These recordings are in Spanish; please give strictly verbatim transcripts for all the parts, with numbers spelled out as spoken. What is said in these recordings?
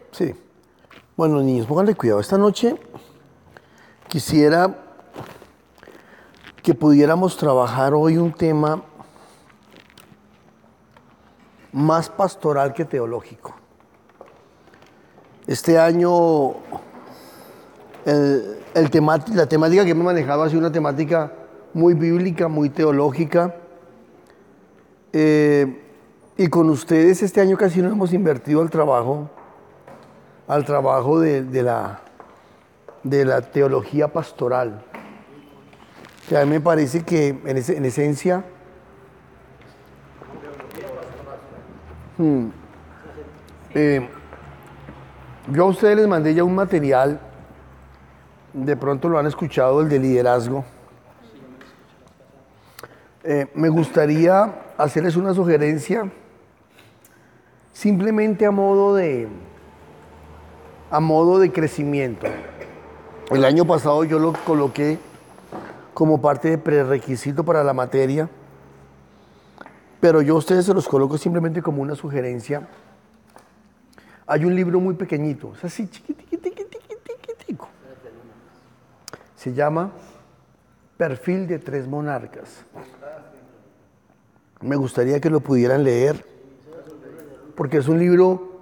Sí. Bueno, niños, pónganle cuidado. Esta noche quisiera que pudiéramos trabajar hoy un tema más pastoral que teológico. Este año, el, el temati- la temática que hemos manejado ha sido una temática muy bíblica, muy teológica. Eh, y con ustedes este año casi no hemos invertido al trabajo, al trabajo de, de la, de la teología pastoral. O sea, a mí me parece que en, ese- en esencia, hmm, eh, yo a ustedes les mandé ya un material, de pronto lo han escuchado, el de liderazgo. Eh, me gustaría hacerles una sugerencia, simplemente a modo de, a modo de crecimiento. El año pasado yo lo coloqué como parte de prerequisito para la materia, pero yo a ustedes se los coloco simplemente como una sugerencia. Hay un libro muy pequeñito, es así chiquitico. Se llama Perfil de tres monarcas. Me gustaría que lo pudieran leer, porque es un libro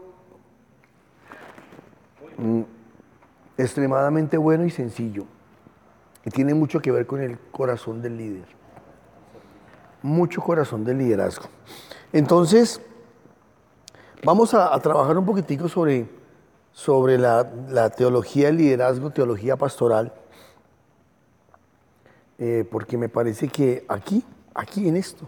mm, extremadamente bueno y sencillo, y tiene mucho que ver con el corazón del líder, mucho corazón del liderazgo. Entonces, vamos a, a trabajar un poquitico sobre, sobre la, la teología del liderazgo, teología pastoral, eh, porque me parece que aquí, aquí en esto,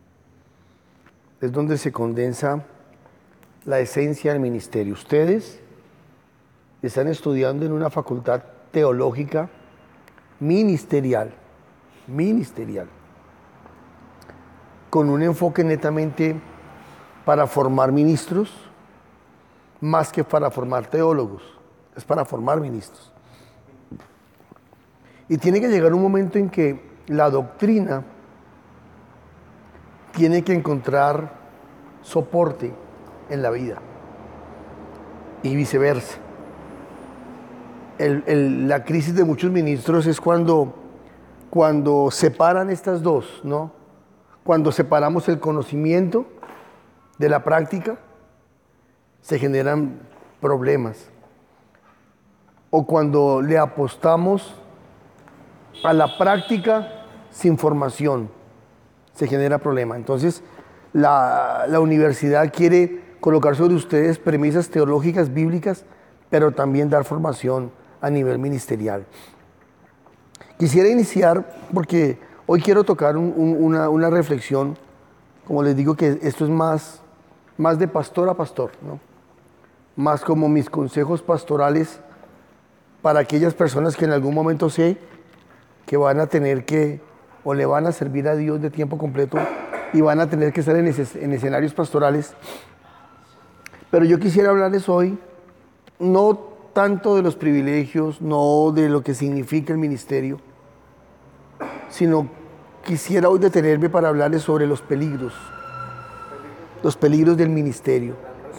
es donde se condensa la esencia del ministerio. Ustedes están estudiando en una facultad teológica ministerial, ministerial, con un enfoque netamente para formar ministros, más que para formar teólogos, es para formar ministros. Y tiene que llegar un momento en que la doctrina tiene que encontrar soporte en la vida y viceversa. El, el, la crisis de muchos ministros es cuando, cuando separan estas dos, ¿no? Cuando separamos el conocimiento de la práctica, se generan problemas. O cuando le apostamos a la práctica sin formación, se genera problema. Entonces, la, la universidad quiere colocar sobre ustedes premisas teológicas, bíblicas, pero también dar formación a nivel ministerial. Quisiera iniciar, porque hoy quiero tocar un, un, una, una reflexión, como les digo, que esto es más, más de pastor a pastor, ¿no? Más como mis consejos pastorales para aquellas personas que en algún momento sé que van a tener que, o le van a servir a Dios de tiempo completo y van a tener que estar en, ese, en escenarios pastorales. Pero yo quisiera hablarles hoy, no tanto de los privilegios, no de lo que significa el ministerio, sino quisiera hoy detenerme para hablarles sobre los peligros, los peligros del ministerio.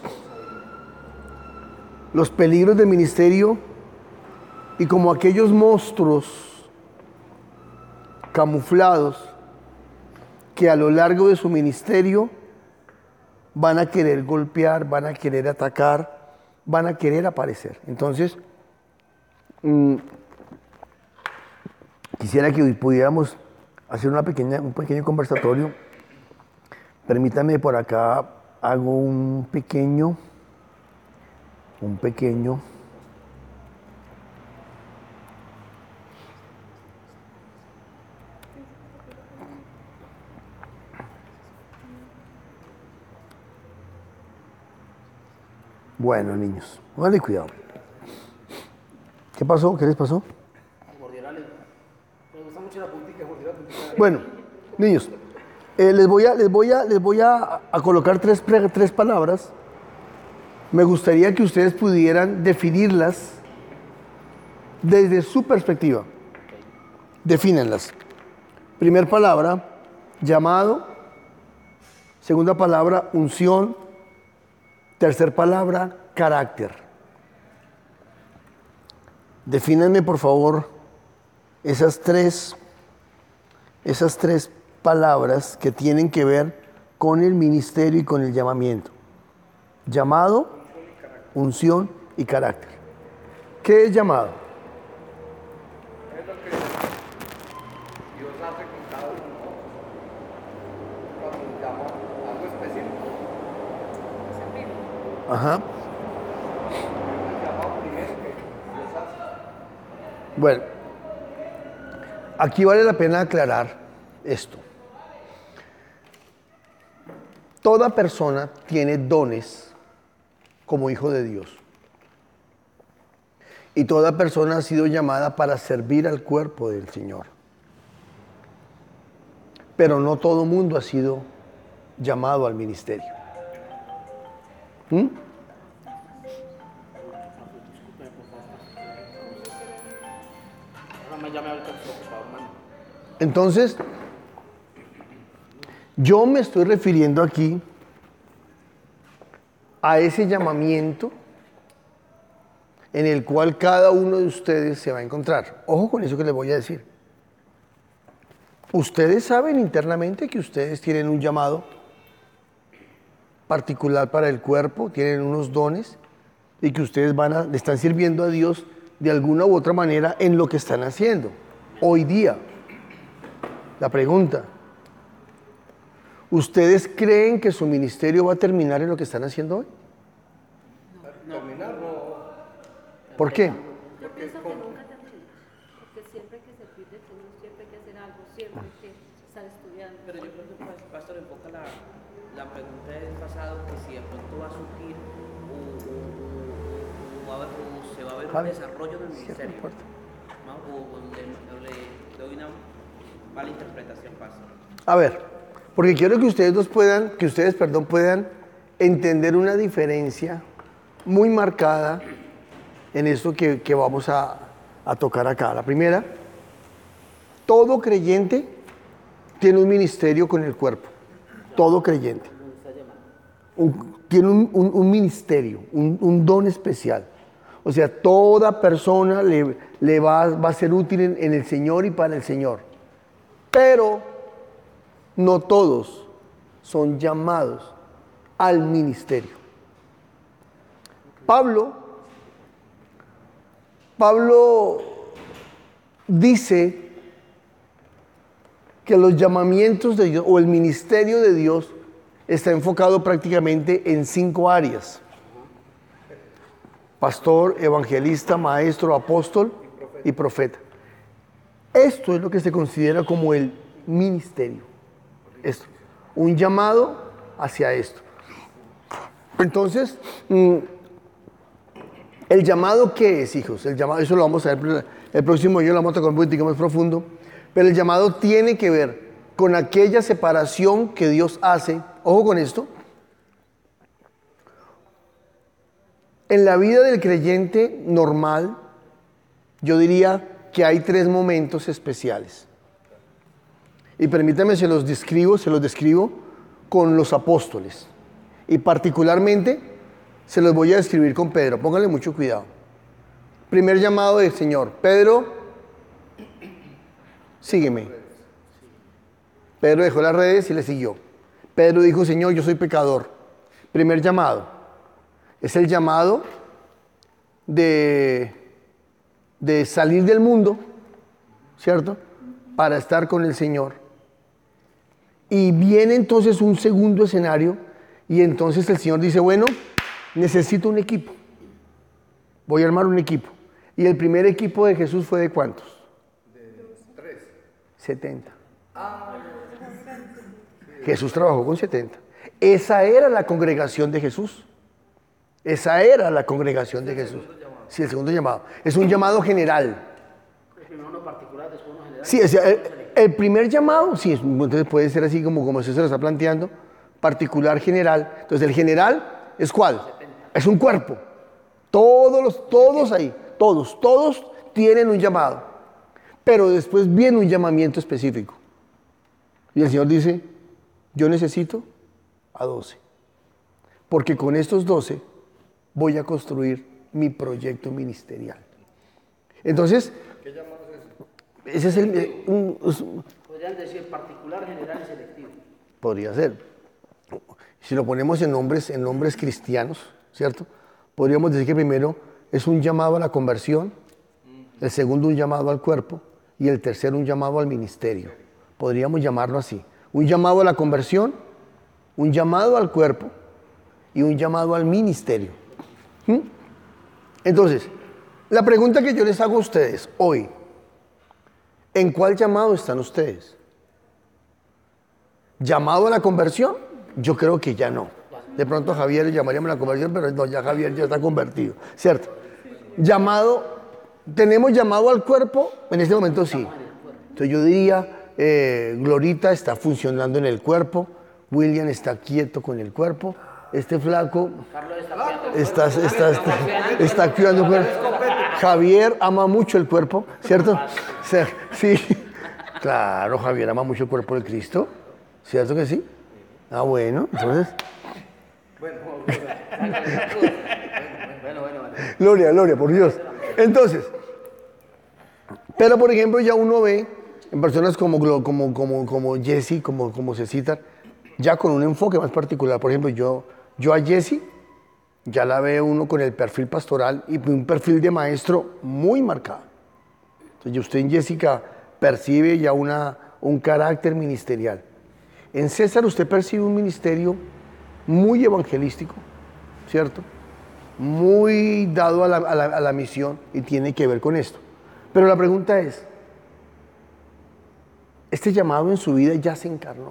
Los peligros del ministerio y como aquellos monstruos camuflados que a lo largo de su ministerio van a querer golpear, van a querer atacar, van a querer aparecer. Entonces, mmm, quisiera que hoy pudiéramos hacer una pequeña, un pequeño conversatorio. Permítanme, por acá hago un pequeño, un pequeño, bueno, niños, pónganle cuidado. ¿Qué pasó? ¿Qué les pasó? Bueno, niños, eh, les voy a, les voy a, les voy a, a colocar tres, tres palabras. Me gustaría que ustedes pudieran definirlas desde su perspectiva. Defínenlas. Primer palabra, llamado. Segunda palabra, unción. Tercer palabra, carácter. Defínanme, por favor, esas tres, esas tres palabras que tienen que ver con el ministerio y con el llamamiento. Llamado, unción y carácter. ¿Qué es llamado? Es lo que Dios hace con cada uno cuando nos llama a algo específico. Ajá. Es el llamado primero que Dios hace. Bueno, aquí vale la pena aclarar esto. Toda persona tiene dones como hijo de Dios. Y toda persona ha sido llamada para servir al cuerpo del Señor. Pero no todo mundo ha sido llamado al ministerio. ¿Mm? Entonces, yo me estoy refiriendo aquí a ese llamamiento en el cual cada uno de ustedes se va a encontrar. Ojo con eso que les voy a decir. Ustedes saben internamente que ustedes tienen un llamado particular para el cuerpo, tienen unos dones y que ustedes van a, le están sirviendo a Dios de alguna u otra manera en lo que están haciendo hoy día. La pregunta, ¿ustedes creen que su ministerio va a terminar en lo que están haciendo hoy? Terminar no. ¿Por qué? Yo pienso que nunca termina, porque siempre hay que servir del Señor, siempre hay que hacer algo, siempre hay que estar estudiando. Pero yo creo que el pastor enfoca la, la pregunta del pasado, que si de pronto va a surgir o, o, o, o, va a haber- o se va a ver un Javi, desarrollo del cierra la ministerio, puerta. ¿no? O, o le, o le doy una mala interpretación, pastor. A ver, porque quiero que ustedes dos puedan, que ustedes, perdón, puedan entender una diferencia muy marcada en esto que, que vamos a, a tocar acá. La primera, todo creyente tiene un ministerio con el cuerpo. Todo creyente. Un- tiene un, un- un ministerio, un, un don especial. O sea, toda persona le, le va, va a ser útil en, en el Señor y para el Señor. Pero no todos son llamados al ministerio. Pablo, Pablo dice que los llamamientos de Dios o el ministerio de Dios está enfocado prácticamente en cinco áreas: pastor, evangelista, maestro, apóstol y profeta. Esto es lo que se considera como el ministerio. Esto, un llamado hacia esto. Entonces, mm, ¿el llamado qué es, hijos? El llamado, eso lo vamos a ver el próximo día, lo vamos a tocar un poquito más profundo. Pero el llamado tiene que ver con aquella separación que Dios hace. Ojo con esto. En la vida del creyente normal, yo diría que hay tres momentos especiales. Y permítanme, se los describo, se los describo con los apóstoles. Y particularmente se los voy a describir con Pedro. Pónganle mucho cuidado. Primer llamado del Señor. Pedro, sígueme. Pedro dejó las redes y le siguió. Pedro dijo, Señor, yo soy pecador. Primer llamado. Es el llamado de, de salir del mundo, ¿cierto? Para estar con el Señor. Y viene entonces un segundo escenario y entonces el Señor dice, bueno, necesito un equipo. Voy a armar un equipo. Y el primer equipo de Jesús fue ¿de cuántos? De tres. setenta. Jesús trabajó con setenta. Esa era la congregación de Jesús. Esa era la congregación de Jesús. Sí, el segundo llamado. Es un llamado general. Primero uno particular, después uno general. Sí, es- el, el primer llamado, sí, es- entonces puede ser así como, como usted se lo está planteando, particular, general. Entonces el general es ¿cuál? Es un cuerpo. Todos los, todos ahí, todos, todos tienen un llamado. Pero después viene un llamamiento específico. Y el Señor dice, yo necesito a doce. Porque con estos doce voy a construir mi proyecto ministerial. Entonces, ¿Qué llamado es ese? ese es el... eh, un- es- Podrían decir particular, general y selectivo. podría ser. Si lo ponemos en nombres, en nombres cristianos, ¿cierto? Podríamos decir que primero es un llamado a la conversión, el segundo un llamado al cuerpo y el tercero un llamado al ministerio. Podríamos llamarlo así. Un llamado a la conversión, un llamado al cuerpo y un llamado al ministerio. ¿Mm? Entonces, la pregunta que yo les hago a ustedes hoy, ¿en cuál llamado están ustedes? ¿Llamado a la conversión? Yo creo que ya no. De pronto a Javier le llamaríamos a la conversión, pero no, ya Javier ya está convertido, ¿cierto? Llamado, ¿tenemos llamado al cuerpo? En este momento sí. Entonces yo diría, eh, Glorita está funcionando en el cuerpo, William está quieto con el cuerpo, este flaco Carlos está cuidando. está, está, está, está cuidando el cuerpo. Javier ama mucho el cuerpo, ¿cierto? O sea, sí, claro, Javier ama mucho el cuerpo de Cristo, ¿cierto que sí? Ah, bueno, entonces, Bueno, Bueno, bueno, bueno. gloria, gloria, por Dios. Entonces, pero por ejemplo ya uno ve en personas como, Glo- como, como, como Jesse, como, como se cita, ya con un enfoque más particular. Por ejemplo, yo, yo a Jesse ya la veo uno con el perfil pastoral y un perfil de maestro muy marcado. Entonces usted en Jessica percibe ya una, un carácter ministerial. En César usted percibe un ministerio muy evangelístico, ¿cierto? Muy dado a la, a la- a la misión y tiene que ver con esto. Pero la pregunta es, este llamado en su vida ya se encarnó.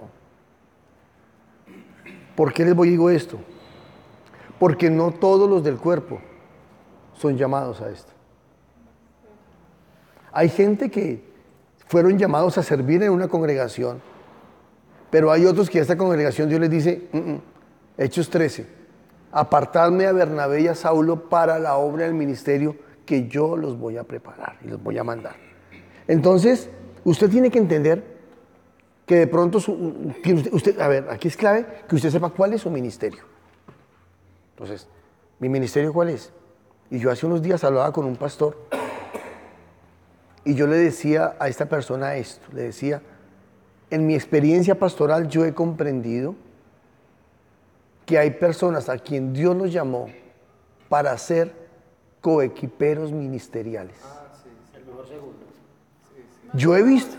¿Por qué les voy a digo esto? Porque no todos los del cuerpo son llamados a esto. Hay gente que fueron llamados a servir en una congregación, pero hay otros que a esta congregación Dios les dice, "Mm, mm, Hechos trece, apartadme a Bernabé y a Saulo para la obra del ministerio que yo los voy a preparar y los voy a mandar". Entonces, usted tiene que entender que de pronto, su- que usted, usted- a ver, aquí es clave que usted sepa cuál es su ministerio. Entonces, ¿mi ministerio cuál es? Y yo hace unos días hablaba con un pastor y yo le decía a esta persona esto, le decía, en mi experiencia pastoral yo he comprendido que hay personas a quien Dios los llamó para ser coequiperos ministeriales. Yo he visto,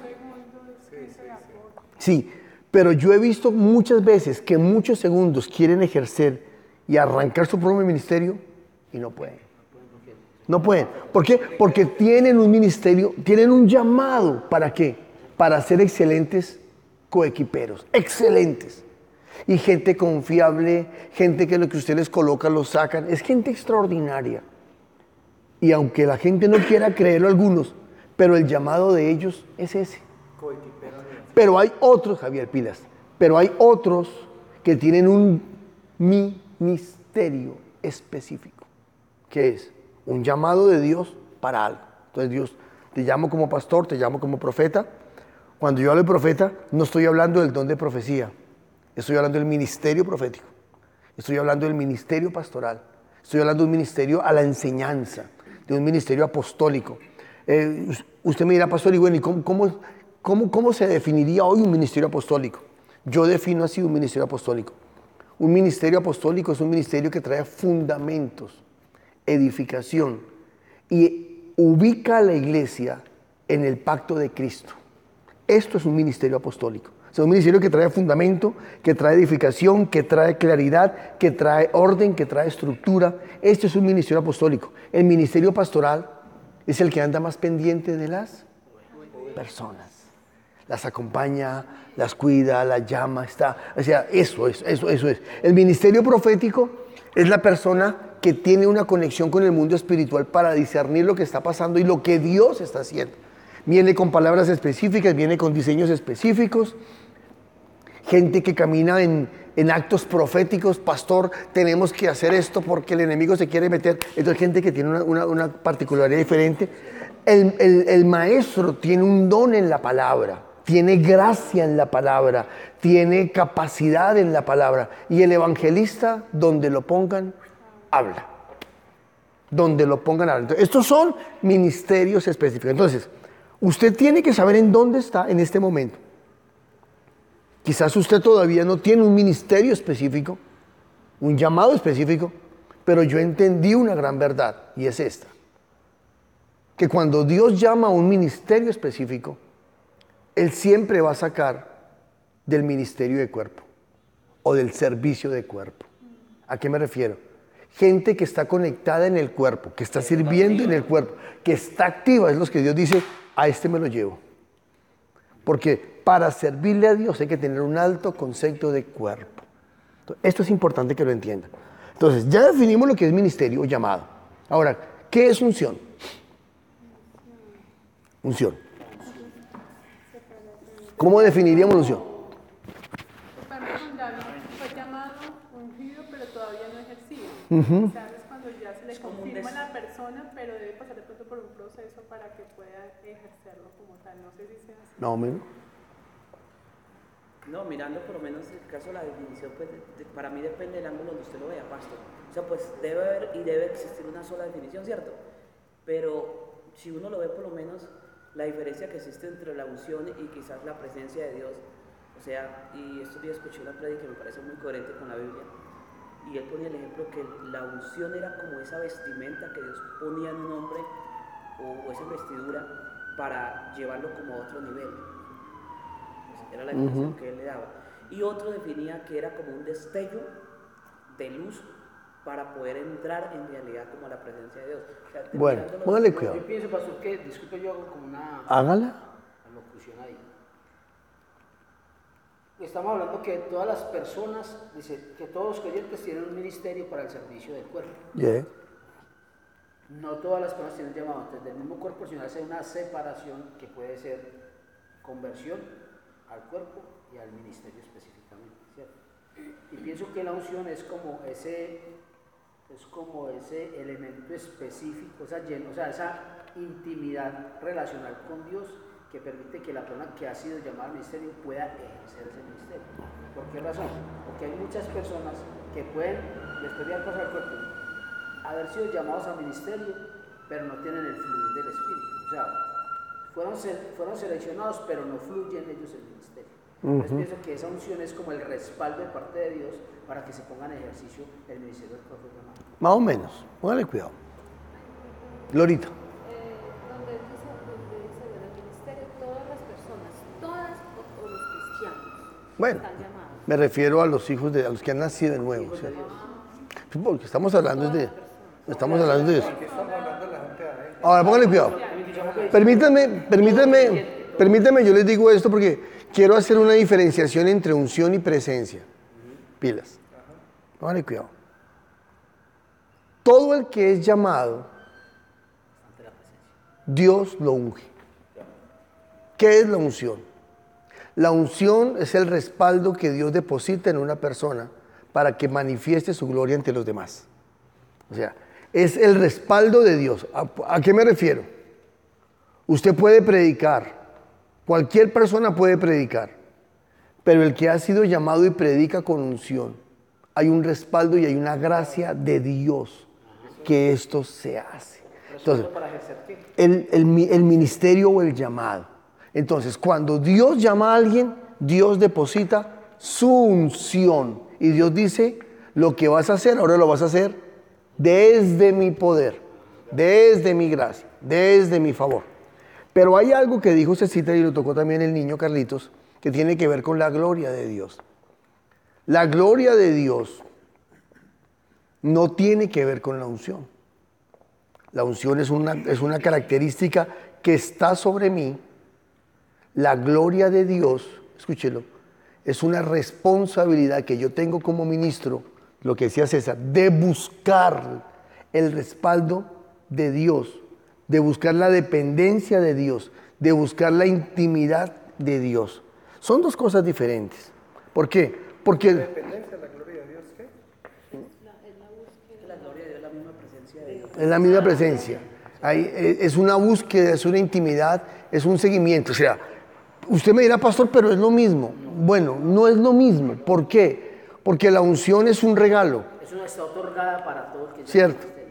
sí, pero yo he visto muchas veces que muchos segundos quieren ejercer y arrancar su propio ministerio y no pueden. No pueden. ¿Por qué? Porque tienen un ministerio, tienen un llamado. ¿Para qué? Para ser excelentes coequiperos. Excelentes. Y gente confiable, gente que lo que usted les coloca lo sacan. Es gente extraordinaria. Y aunque la gente no quiera creerlo algunos, pero el llamado de ellos es ese. Pero hay otros, Javier Pilas, pero hay otros que tienen un ministerio específico, que es un llamado de Dios para algo. Entonces Dios, te llamo como pastor, te llamo como profeta. Cuando yo hablo de profeta, no estoy hablando del don de profecía, estoy hablando del ministerio profético, estoy hablando del ministerio pastoral, estoy hablando de un ministerio a la enseñanza, de un ministerio apostólico. Eh, usted me dirá, pastor, y bueno, ¿y cómo, cómo, cómo, cómo se definiría hoy un ministerio apostólico? Yo defino así un ministerio apostólico. Un ministerio apostólico es un ministerio que trae fundamentos, edificación y ubica a la iglesia en el pacto de Cristo. Esto es un ministerio apostólico. O sea, un ministerio que trae fundamento, que trae edificación, que trae claridad, que trae orden, que trae estructura. Esto es un ministerio apostólico. El ministerio pastoral es el que anda más pendiente de las personas. Las acompaña, las cuida, las llama, está. O sea, eso es, eso, eso es. El ministerio profético es la persona que tiene una conexión con el mundo espiritual para discernir lo que está pasando y lo que Dios está haciendo. Viene con palabras específicas, viene con diseños específicos. Gente que camina en, en actos proféticos. Pastor, tenemos que hacer esto porque el enemigo se quiere meter. Entonces, gente que tiene una, una, una particularidad diferente. El, el, el maestro tiene un don en la palabra, tiene gracia en la palabra, tiene capacidad en la palabra. Y el evangelista, donde lo pongan, habla. donde lo pongan a hablar. Entonces, estos son ministerios específicos. Entonces, usted tiene que saber en dónde está en este momento. Quizás usted todavía no tiene un ministerio específico, un llamado específico, pero yo entendí una gran verdad, y es esta. Que cuando Dios llama a un ministerio específico, Él siempre va a sacar del ministerio de cuerpo o del servicio de cuerpo. ¿A qué me refiero? Gente que está conectada en el cuerpo, que está sirviendo en el cuerpo, que está activa, es lo que Dios dice, a este me lo llevo. Porque para servirle a Dios hay que tener un alto concepto de cuerpo. Entonces, esto es importante que lo entiendan. Entonces, ya definimos lo que es ministerio o llamado. Ahora, ¿qué es unción? Unción. ¿Cómo definiríamos unción? Fue llamado, ungido, pero todavía no ejercido. Uh-huh. ¿Sabes? Cuando ya se le confirma a la persona, pero debe pasar de pronto por un proceso para que pueda ejercerlo como tal. No sé si sea así. No, menos. No, mirando por lo menos el caso de la definición, pues de, de, para mí depende del ángulo donde usted lo vea, pastor. O sea, pues debe haber y debe existir una sola definición, ¿cierto? Pero si uno lo ve por lo menos la diferencia que existe entre la unción y quizás la presencia de Dios, o sea, y estos días escuché una prédica que me parece muy coherente con la Biblia, y él ponía el ejemplo que la unción era como esa vestimenta que Dios ponía en un hombre, o, o esa vestidura, para llevarlo como a otro nivel. Era la definición uh-huh. que él le daba. Y otro definía que era como un destello de luz para poder entrar en realidad como a la presencia de Dios. O sea, bueno, póngale cuidado. Yo pienso, pastor, que, disculpe, yo hago como una Hágala. alocución ahí. Estamos hablando que todas las personas, dice, que todos los creyentes tienen un ministerio para el servicio del cuerpo. Yeah. No todas las personas tienen llamado. Entonces, del mismo cuerpo, sino hace una separación que puede ser conversión al cuerpo y al ministerio específicamente, ¿cierto? Y pienso que la unción es como ese, es como ese elemento específico, o sea, lleno, o sea, esa intimidad relacional con Dios que permite que la persona que ha sido llamada al ministerio pueda ejercer ese ministerio. ¿Por qué razón? Porque hay muchas personas que pueden, después de haber pasado al cuerpo, haber sido llamados al ministerio, pero no tienen el fluir del Espíritu. O sea, fueron, fueron seleccionados, pero no fluyen ellos el ministerio. Entonces uh-huh. pienso que esa unción es como el respaldo de parte de Dios para que se ponga en ejercicio el ministerio del propio llamado. Más o menos, póngale cuidado. Lorita. Eh, donde dice, donde dice bueno, el ministerio, todas las personas, todas o, o los cristianos bueno, están llamados. Me refiero a los hijos de, a los que han nacido de nuevo. ¿Sí? De porque estamos hablando de, estamos hablando de eso. Ahora, póngale cuidado. Permítanme, permítanme, permítanme, yo les digo esto porque quiero hacer una diferenciación entre unción y presencia. Pilas. Póngale cuidado. Todo el que es llamado, Dios lo unge. ¿Qué es la unción? La unción es el respaldo que Dios deposita en una persona para que manifieste su gloria ante los demás. O sea, es el respaldo de Dios. ¿A, a qué me refiero? Usted puede predicar, cualquier persona puede predicar, pero el que ha sido llamado y predica con unción, hay un respaldo y hay una gracia de Dios que esto se hace. Entonces, el, el, el ministerio o el llamado. Entonces, cuando Dios llama a alguien, Dios deposita su unción. Y Dios dice, lo que vas a hacer, ahora lo vas a hacer desde mi poder, desde mi gracia, desde mi favor. Pero hay algo que dijo Cecita y lo tocó también el niño Carlitos, que tiene que ver con la gloria de Dios. La gloria de Dios no tiene que ver con la unción. La unción es una, es una característica que está sobre mí. La gloria de Dios, escúchelo, es una responsabilidad que yo tengo como ministro, lo que decía César, de buscar el respaldo de Dios, de buscar la dependencia de Dios, de buscar la intimidad de Dios. Son dos cosas diferentes. ¿Por qué? Porque... ¿La dependencia de la gloria de Dios qué? La gloria de Dios es la misma presencia de Dios. Es la misma presencia. Hay, es una búsqueda, es una intimidad, es un seguimiento. O sea, usted me dirá, pastor, pero es lo mismo. Bueno, no es lo mismo. ¿Por qué? Porque la unción es un regalo. Eso está otorgada para todo el que Cierto.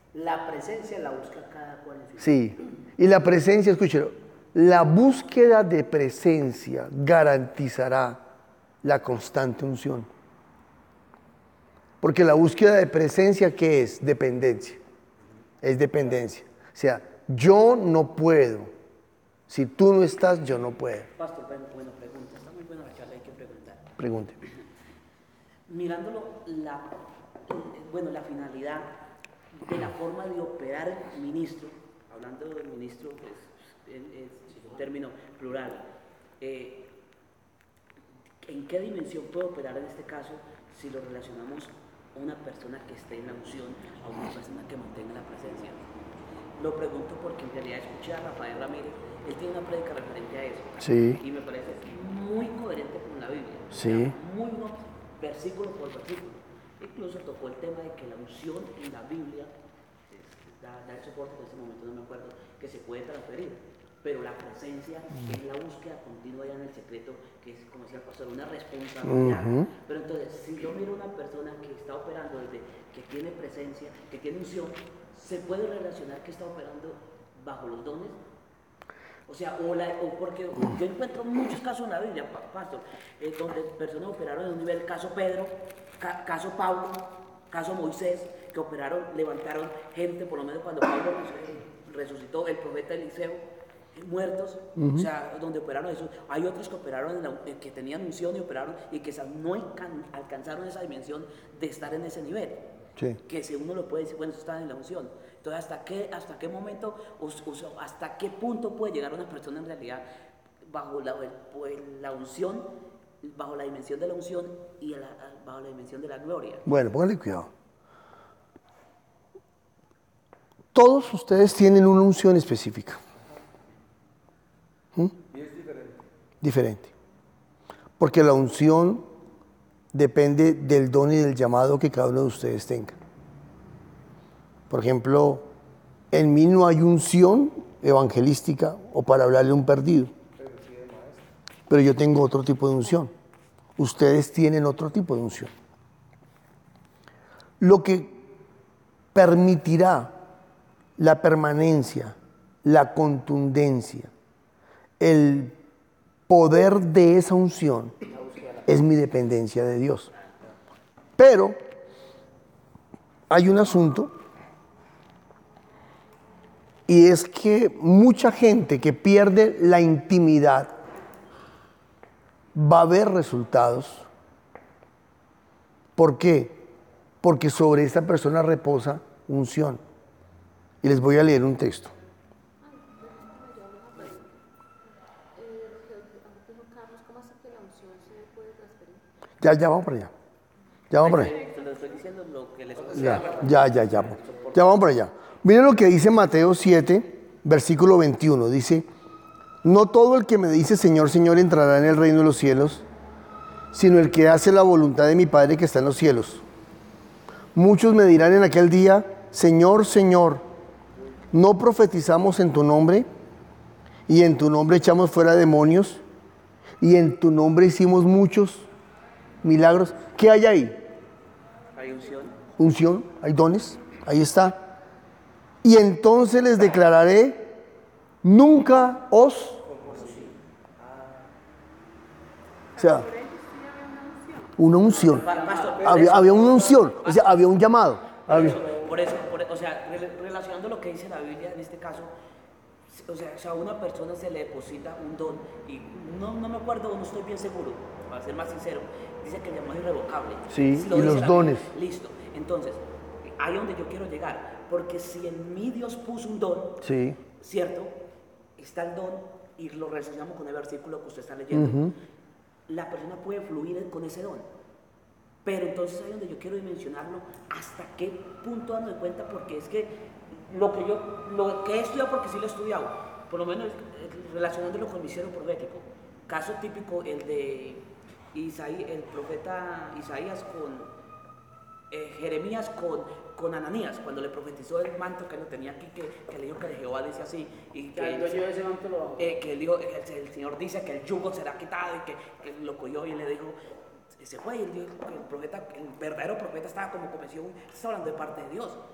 La presencia la busca cada cual en su Sí, y la presencia, escúchelo, la búsqueda de presencia garantizará la constante unción. Porque la búsqueda de presencia, ¿qué es? Dependencia. Es dependencia. O sea, yo no puedo. Si tú no estás, yo no puedo. Pastor, bueno, buena pregunta. Está muy buena la charla, hay que preguntar. Pregunte. Mirándolo, la, bueno, la finalidad de la forma de operar el ministro, hablando del ministro, pues, es, es un término plural. Eh, ¿En qué dimensión puede operar en este caso si lo relacionamos a una persona que esté en la unción, a una persona que mantenga la presencia? Lo pregunto porque en realidad escuché a Rafael Ramírez, él tiene una prédica referente a eso. Sí. Y me parece muy coherente con la Biblia. Sí. O sea, muy bueno, versículo por versículo. Incluso tocó el tema de que la unción en la Biblia, es, da, da el soporte, que en ese momento no me acuerdo, que se puede transferir. Pero la presencia es la búsqueda continua ya en el secreto, que es, como decía el pastor, una responsabilidad. Uh-huh. Pero entonces, si yo miro a una persona que está operando desde que tiene presencia, que tiene unción, ¿se puede relacionar que está operando bajo los dones? O sea, o, la, o porque yo encuentro muchos casos en la Biblia, pastor, eh, donde personas operaron en un nivel, caso Pedro, ca, caso Pablo, caso Moisés, que operaron, levantaron gente, por lo menos cuando Pablo resucitó, el profeta Eliseo, muertos, uh-huh. O sea, donde operaron eso. Hay otros que operaron, en la, que tenían unción y operaron y que no alcanzaron esa dimensión de estar en ese nivel. Sí. Que si uno lo puede decir, bueno, eso está en la unción. Entonces, ¿hasta qué, hasta qué momento, o, o, hasta qué punto puede llegar una persona en realidad bajo la, el, la unción, bajo la dimensión de la unción y la, bajo la dimensión de la gloria? Bueno, póngale cuidado. Todos ustedes tienen una unción específica. ¿Mm? Y es diferente. Diferente. Porque la unción depende del don y del llamado que cada uno de ustedes tenga. Por ejemplo, en mí no hay unción evangelística o para hablarle a un perdido. Pero yo tengo otro tipo de unción. Ustedes tienen otro tipo de unción. Lo que permitirá la permanencia, la contundencia, el poder de esa unción es mi dependencia de Dios. Pero hay un asunto, y es que mucha gente que pierde la intimidad va a ver resultados. ¿Por qué? Porque sobre esta persona reposa unción. Y les voy a leer un texto. Ya, ya vamos para allá. Ya vamos para allá. Ya, ya, ya, ya. Ya vamos para allá. Miren lo que dice Mateo siete, versículo veintiuno. Dice, no todo el que me dice Señor, Señor entrará en el reino de los cielos, sino el que hace la voluntad de mi Padre que está en los cielos. Muchos me dirán en aquel día, Señor, Señor, ¿no profetizamos en tu nombre? Y en tu nombre echamos fuera demonios, y en tu nombre hicimos muchos milagros. ¿Qué hay ahí? Hay unción. Unción, hay dones, ahí está. Y entonces les declararé, nunca os... O sea, una unción. Había, había una unción, o sea, había un llamado. Había. Por eso, por eso, o sea, relacionando lo que dice la Biblia en este caso, o sea, si a una persona se le deposita un don, y no, no me acuerdo, no estoy bien seguro, para ser más sincero, dice que el llamado es irrevocable. Sí, y los dones. Listo, entonces, ahí es donde yo quiero llegar, porque si en mí Dios puso un don, sí, ¿cierto? Está el don, y lo relacionamos con el versículo que usted está leyendo, uh-huh. La persona puede fluir con ese don. Pero entonces ahí es donde yo quiero dimensionarlo, hasta qué punto darme cuenta, porque es que lo que yo, lo que he estudiado, porque sí lo he estudiado, por lo menos relacionándolo con el misterio profético. Caso típico, el de Isaí, el profeta Isaías con eh, Jeremías con, con Ananías, cuando le profetizó el manto que lo tenía aquí, que, que le dijo que Jehová dice así, y que, el dueño de ese manto lo... eh, que el, el, el Señor dice que el yugo será quitado, y que, que lo cogió y le dijo, se fue, y el, el profeta, el verdadero profeta estaba como convencido, está hablando de parte de Dios.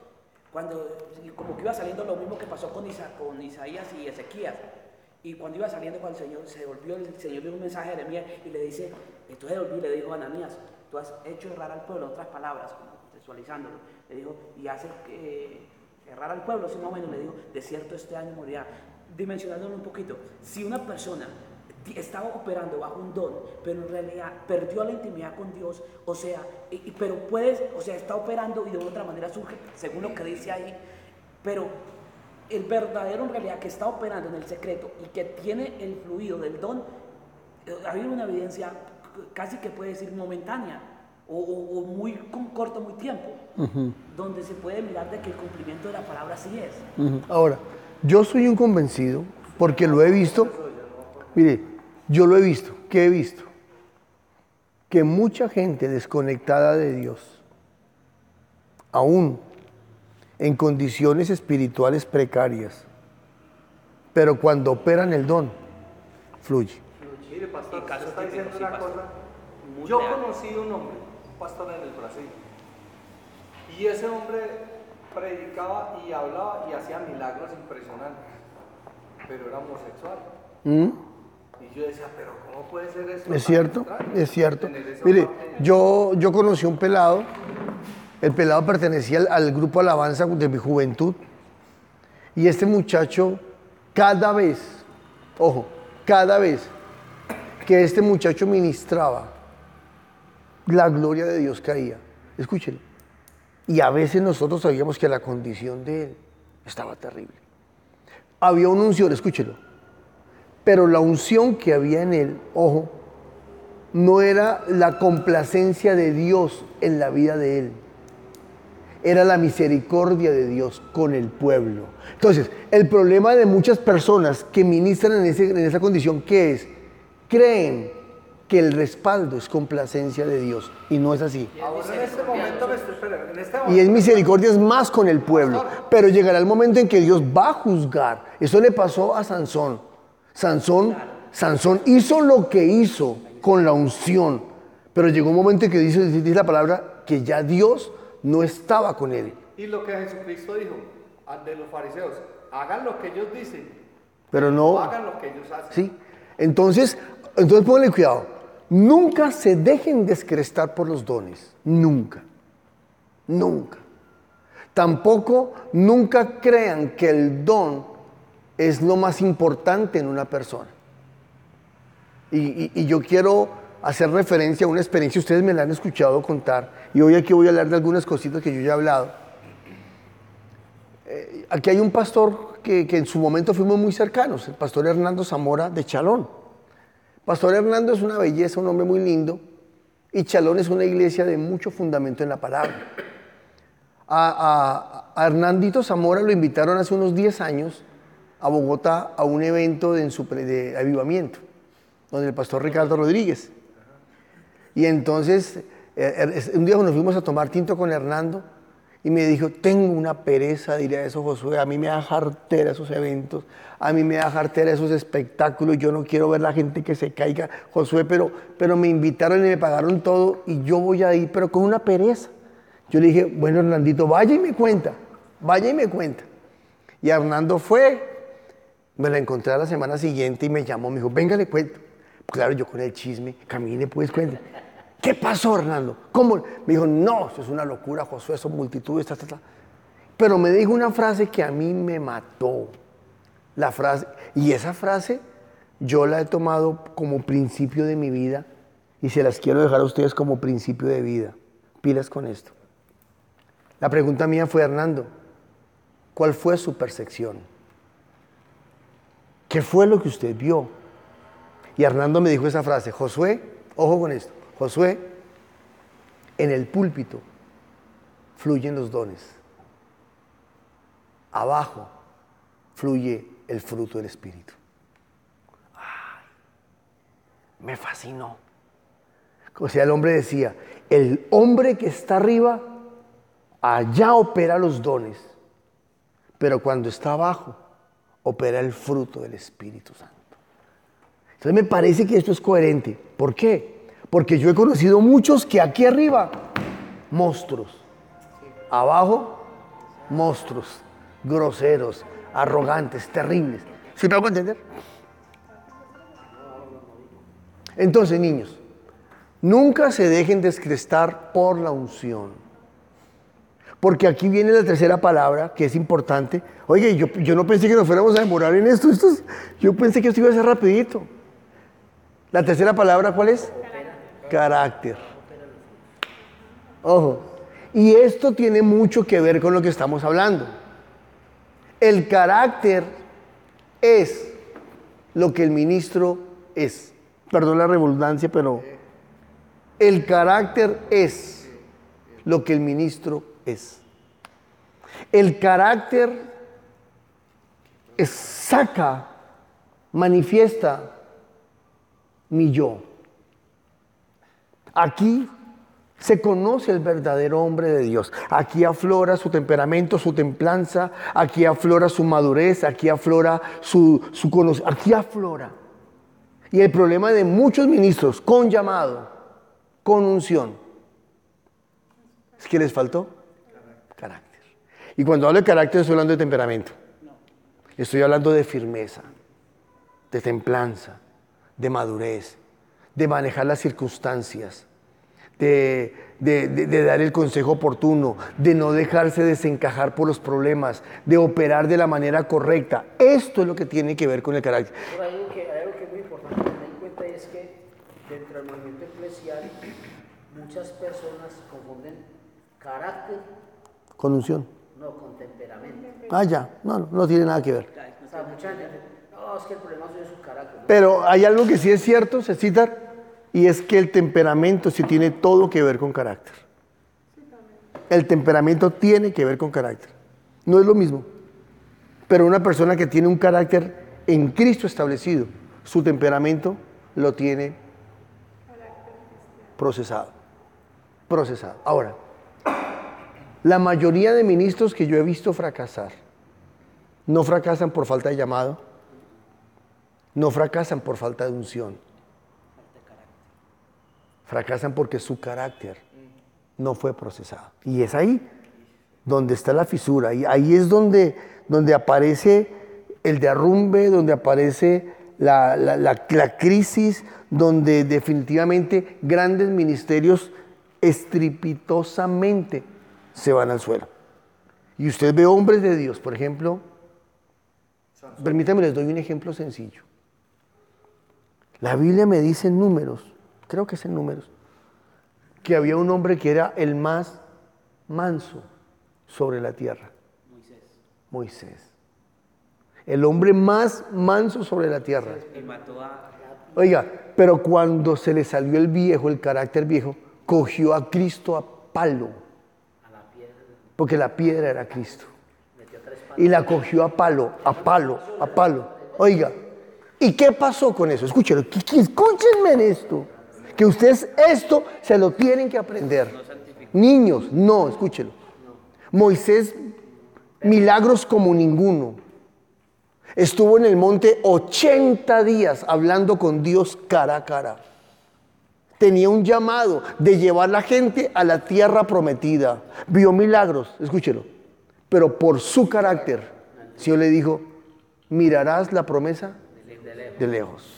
Cuando, como que iba saliendo lo mismo que pasó con, Isa, con Isaías y Ezequías. Y cuando iba saliendo, cuando el Señor se volvió, el Señor le dio un mensaje a Jeremías y le dice, entonces volvió y le dijo a Ananías, tú has hecho errar al pueblo, en otras palabras, como contextualizándolo, le dijo, y hace eh, errar al pueblo, así más o menos, le dijo, de cierto este año morirá. Dimensionándolo un poquito, si una persona estaba operando bajo un don, pero en realidad perdió la intimidad con Dios, o sea, y, y, pero puedes, o sea, está operando y de otra manera surge, según lo que dice ahí, pero el verdadero en realidad que está operando en el secreto y que tiene el fluido del don, hay una evidencia casi que puede decir momentánea o, o, o muy con corto, muy tiempo, uh-huh. donde se puede mirar de que el cumplimiento de la palabra sí es. Uh-huh. Ahora, yo soy un convencido porque lo he visto, mire, yo lo he visto, ¿qué he visto? Que mucha gente desconectada de Dios, aún en condiciones espirituales precarias, pero cuando operan el don, fluye. Mire, pastor, Y caso usted está diciendo típico, sí, una pastor. cosa. Muy Yo real. conocí un hombre, un pastor en el Brasil, y ese hombre predicaba y hablaba y hacía milagros impresionantes, pero era homosexual. ¿Mm? Y yo decía, pero ¿cómo puede ser eso? Es cierto, es cierto. Tener esa Mire, parte de- yo, yo conocí un pelado, el pelado pertenecía al, al grupo Alabanza de mi juventud, y este muchacho, cada vez, ojo, cada vez que este muchacho ministraba, la gloria de Dios caía. Escúchelo. Y a veces nosotros sabíamos que la condición de él estaba terrible. Había una unción, escúchelo. Pero la unción que había en él, ojo, no era la complacencia de Dios en la vida de él. Era la misericordia de Dios con el pueblo. Entonces, el problema de muchas personas que ministran en, ese, en esa condición, ¿qué es? Creen que el respaldo es complacencia de Dios, y no es así. Ahora en este momento me estoy esperando. En este Y momento es misericordia es más con el pueblo. Pero llegará el momento en que Dios va a juzgar. Eso le pasó a Sansón. Sansón, Sansón hizo lo que hizo con la unción, pero llegó un momento en que dice, dice la palabra que ya Dios no estaba con él. Y lo que Jesucristo dijo a- de los fariseos, hagan lo que ellos dicen, Pero no no, hagan lo que ellos hacen. ¿sí? Entonces, entonces ponle cuidado. Nunca se dejen descrestar por los dones. Nunca. Nunca. Tampoco, nunca crean que el don es lo más importante en una persona. Y, y, y yo quiero hacer referencia a una experiencia, ustedes me la han escuchado contar, y hoy aquí voy a hablar de algunas cositas que yo ya he hablado. Eh, aquí hay un pastor que, que en su momento fuimos muy cercanos, el pastor Hernando Zamora de Chalón. Pastor Hernando es una belleza, un hombre muy lindo, y Chalón es una iglesia de mucho fundamento en la palabra. A, a, a Hernandito Zamora lo invitaron hace unos diez años a Bogotá a un evento de, en su, de avivamiento, donde el pastor Ricardo Rodríguez. Y entonces, eh, un día nos fuimos a tomar tinto con Hernando y me dijo, tengo una pereza, diría eso Josué, a mí me da jartera esos eventos, a mí me da jartera esos espectáculos, yo no quiero ver la gente que se caiga, Josué, pero, pero me invitaron y me pagaron todo y yo voy a ir, pero con una pereza. Yo le dije, bueno, Hernandito, vaya y me cuenta, vaya y me cuenta. Y Hernando fue, me la encontré a la semana siguiente y me llamó, me dijo, venga, le cuento. Claro, yo con el chisme, camine, pues, cuenta. ¿Qué pasó, Hernando? ¿Cómo? Me dijo, no, eso es una locura, Josué, son multitudes, ta, ta, ta. Pero me dijo una frase que a mí me mató. La frase, y esa frase yo la he tomado como principio de mi vida y se las quiero dejar a ustedes como principio de vida. Pilas con esto. La pregunta mía fue, Hernando, ¿cuál fue su percepción? ¿Qué fue lo que usted vio? Y Hernando me dijo esa frase, Josué, ojo con esto, Josué, en el púlpito fluyen los dones. Abajo fluye el fruto del Espíritu. Ay, me fascinó. O sea, el hombre decía, el hombre que está arriba, allá opera los dones, pero cuando está abajo, opera el fruto del Espíritu Santo. Entonces me parece que esto es coherente. ¿Por qué? Porque yo he conocido muchos que aquí arriba, monstruos. Abajo, monstruos, groseros, arrogantes, terribles. ¿Sí me hago entender? Entonces, niños, nunca se dejen descrestar por la unción. Porque aquí viene la tercera palabra, que es importante. Oye, yo, yo no pensé que nos fuéramos a demorar en esto. esto es, yo pensé que esto iba a ser rapidito. La tercera palabra, ¿cuál es? Carácter. Carácter. Ojo. Y esto tiene mucho que ver con lo que estamos hablando. El carácter es lo que el ministro es. Perdón la redundancia, pero el carácter es lo que el ministro es. El carácter es, saca, manifiesta mi yo. Aquí se conoce el verdadero hombre de Dios. Aquí aflora su temperamento, su templanza, aquí aflora su madurez, aquí aflora su, su conocimiento, aquí aflora. Y el problema de muchos ministros con llamado, con unción, es que les faltó carácter. Y cuando hablo de carácter estoy hablando de temperamento. Estoy hablando de firmeza, de templanza, de madurez, de manejar las circunstancias, de, de, de, de dar el consejo oportuno, de no dejarse desencajar por los problemas, de operar de la manera correcta. Esto es lo que tiene que ver con el carácter. Pero hay algo que, hay algo que es muy importante tener en cuenta, y es que dentro del movimiento eclesial muchas personas confunden carácter Con unción. no con temperamento. Ah, ya. No, no, no tiene nada que ver. O sea, mucha gente dice, no, es que el problema es su carácter. Pero hay algo que sí es cierto, se cita, y es que el temperamento sí tiene todo que ver con carácter. El temperamento tiene que ver con carácter. No es lo mismo. Pero una persona que tiene un carácter en Cristo establecido, su temperamento lo tiene procesado. Procesado. Ahora, la mayoría de ministros que yo he visto fracasar, no fracasan por falta de llamado, no fracasan por falta de unción. Fracasan porque su carácter no fue procesado. Y es ahí donde está la fisura. Y ahí es donde, donde aparece el derrumbe, donde aparece la, la, la, la crisis, donde definitivamente grandes ministerios estrepitosamente se van al suelo. Y usted ve hombres de Dios, por ejemplo, permítanme, les doy un ejemplo sencillo. La Biblia me dice en Números, creo que es en Números, que había un hombre que era el más manso sobre la tierra. Moisés. Moisés. El hombre más manso sobre la tierra. Y mató a... Oiga, pero cuando se le salió el viejo, el carácter viejo, cogió a Cristo a palo. Porque la piedra era Cristo. Y la cogió a palo, a palo, a palo. Oiga, ¿y qué pasó con eso? Escúchenlo, escúchenme en esto. Que ustedes esto se lo tienen que aprender. Niños, no, escúchenlo. Moisés, milagros como ninguno. Estuvo en el monte ochenta días hablando con Dios cara a cara. Tenía un llamado de llevar a la gente a la tierra prometida. Vio milagros, escúchelo. Pero por su carácter, el Señor le dijo, mirarás la promesa de lejos.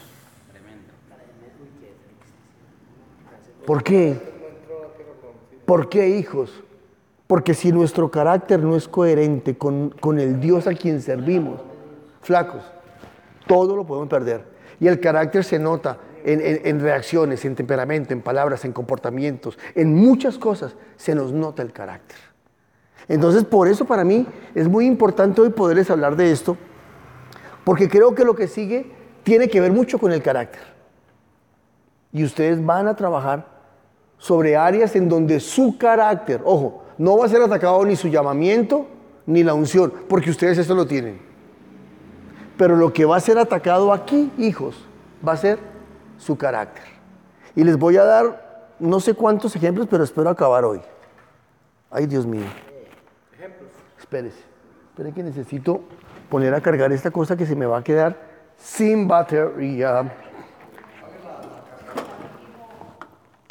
¿Por qué? ¿Por qué, hijos? Porque si nuestro carácter no es coherente con, con el Dios a quien servimos, flacos, todo lo podemos perder. Y el carácter se nota en, en, en reacciones, en temperamento, en palabras, en comportamientos, en muchas cosas se nos nota el carácter. Entonces, por eso para mí es muy importante hoy poderles hablar de esto, porque creo que lo que sigue tiene que ver mucho con el carácter. Y ustedes van a trabajar sobre áreas en donde su carácter, ojo, no va a ser atacado ni su llamamiento ni la unción, porque ustedes esto lo tienen. Pero lo que va a ser atacado aquí, hijos, va a ser su carácter. Y les voy a dar no sé cuántos ejemplos, pero espero acabar hoy. Ay, Dios mío. Ejemplos. Espérese, espere que necesito poner a cargar esta cosa que se me va a quedar sin batería.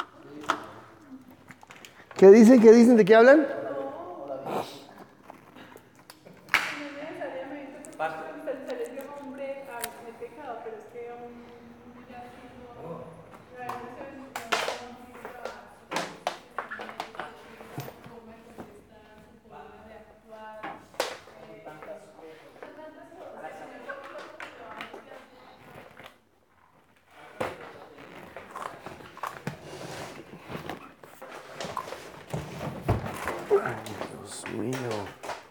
¿Qué dicen? ¿Qué dicen? ¿De qué hablan? Pastor. Se le dio nombre al pecado, pero es que aún ya siendo la emoción Dios mío.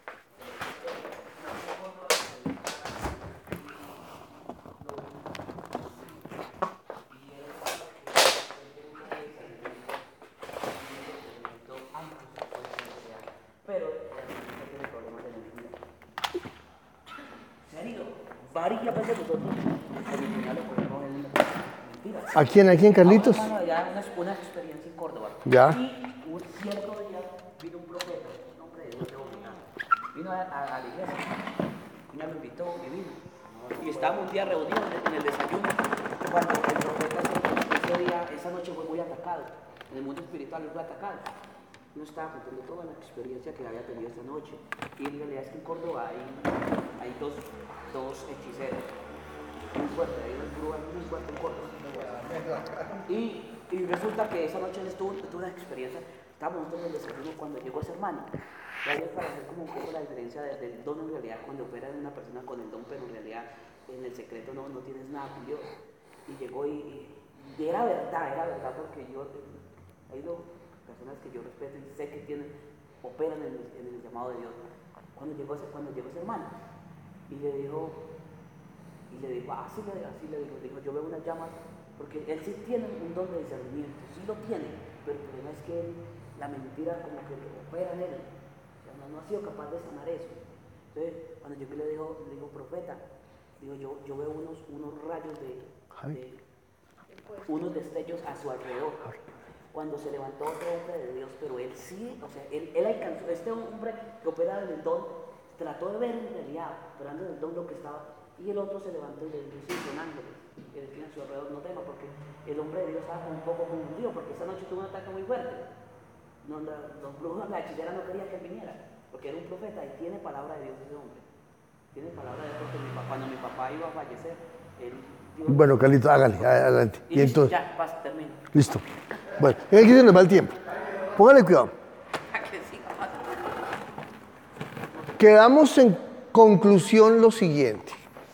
Pero realmente tiene problemas de mentira. Serio, varias veces nosotros adicionales podemos en mentiras. ¿A quién? ¿A quién, Carlitos? Hermano, ya una, una experiencia en Córdoba. Ya. Y un cierto día vino un profeta, un hombre de Dios de Bogotá. Vino a, a, a la iglesia. Y me invitó y vino. Y estábamos un día reunidos en el desayuno. Cuando el profeta ese, ese día, esa noche fue muy atacado. En el mundo espiritual él fue atacado. No estaba contando toda la experiencia que había tenido esta noche. Y en realidad es que en Córdoba hay, hay dos, dos hechiceros. Muy fuertes, hay una grúa muy fuerte en Córdoba. Y, y resulta que esa noche él estuvo, tuvo una experiencia. Estábamos nosotros en el desayuno cuando llegó ese hermano. Y ahí es para hacer como un poco la diferencia del, del don en realidad, cuando opera en una persona con el don, pero en realidad en el secreto no, no tienes nada con Dios. Y llegó y, y, y era verdad, era verdad, porque yo he ido personas que yo respeto y sé que tienen, operan en el, en el llamado de Dios. Cuando llegó ese, cuando llegó ese hermano y le dijo, y le dijo, así le, así le dijo, dijo, yo veo unas llamas, porque él sí tiene un don de discernimiento, sí lo tiene, pero el problema es que la mentira como que opera en él, o sea, no, no ha sido capaz de sanar eso. Entonces, cuando yo le digo, le digo, profeta, digo, yo, yo veo unos, unos rayos de, de unos destellos a su alrededor. Cuando se levantó otro hombre de Dios, pero él sí, o sea, él, él alcanzó, este hombre que opera en el don, trató de ver en realidad, operando en el don lo que estaba, y el otro se levantó y le dijo, sí, son ángeles, que le tiene a su alrededor, no tema, porque el hombre de Dios estaba un poco confundido, porque esa noche tuvo un ataque muy fuerte. No, la, los brujos, la hechicera no quería que él viniera, porque era un profeta y tiene palabra de Dios ese hombre. Tiene palabra de Dios, porque mi papá, cuando mi papá iba a fallecer, él... Dios, bueno, Carlitos, hágale, adelante. Y, y entonces, ya, pasa, termino. listo. Bueno, aquí se nos va el tiempo. Póngale cuidado. Quedamos en conclusión lo siguiente.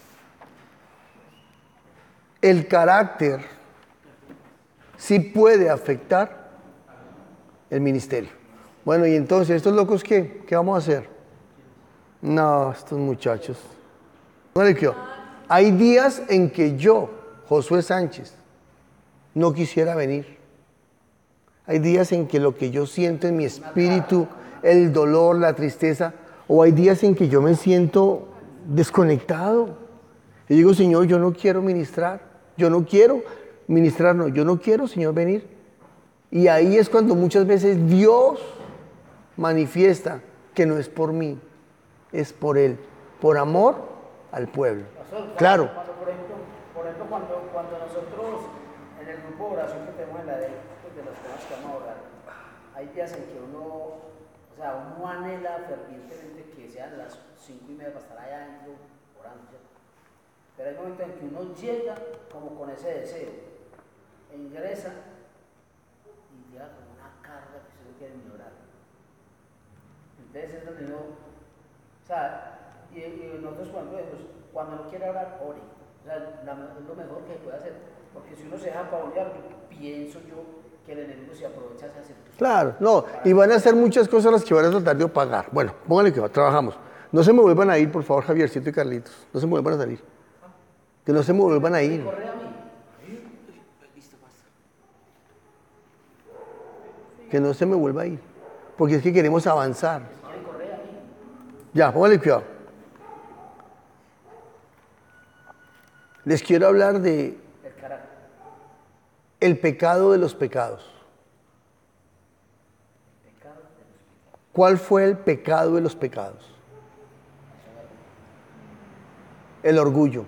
El carácter sí puede afectar el ministerio. Bueno, y entonces, ¿estos locos qué? ¿Qué vamos a hacer? No, estos muchachos. Póngale cuidado. Hay días en que yo, Josué Sánchez, no quisiera venir. Hay días en que lo que yo siento en mi espíritu, el dolor, la tristeza, o hay días en que yo me siento desconectado. Y digo, Señor, yo no quiero ministrar, yo no quiero ministrar, no, yo no quiero, Señor, venir. Y ahí es cuando muchas veces Dios manifiesta que no es por mí, es por Él, por amor al pueblo. Pastor, Claro. Cuando, por ejemplo, por ejemplo cuando, cuando nosotros en el grupo de oración que tenemos en la de, pues, de los temas que vamos a orar, hay días en que uno, o sea, uno anhela fervientemente que sean las cinco y media para estar allá adentro orando, ¿cierto? Pero hay momentos en que uno llega como con ese deseo, e ingresa y llega con una carga que usted no quiere ni orar. Entonces es donde uno, o sea, y, y nosotros cuando, pues, cuando no quiere orar, ore. O sea, la, es lo mejor que puede hacer. Porque si uno se deja pavonear, pienso yo que el enemigo se aprovecha de esa circunstancia. Claro, no, y van a hacer muchas cosas las que van a tratar de opagar. Bueno, pónganle que va, trabajamos. No se me vuelvan a ir, por favor, Javiercito y Carlitos. No se me vuelvan a salir. Que no se me vuelvan a ir. Corre a mí. Que no se me vuelva a ir. Porque es que queremos avanzar. Ya, pónganle cuidado. Les quiero hablar de El carácter. el pecado de los pecados. ¿Cuál fue el pecado de los pecados? El orgullo.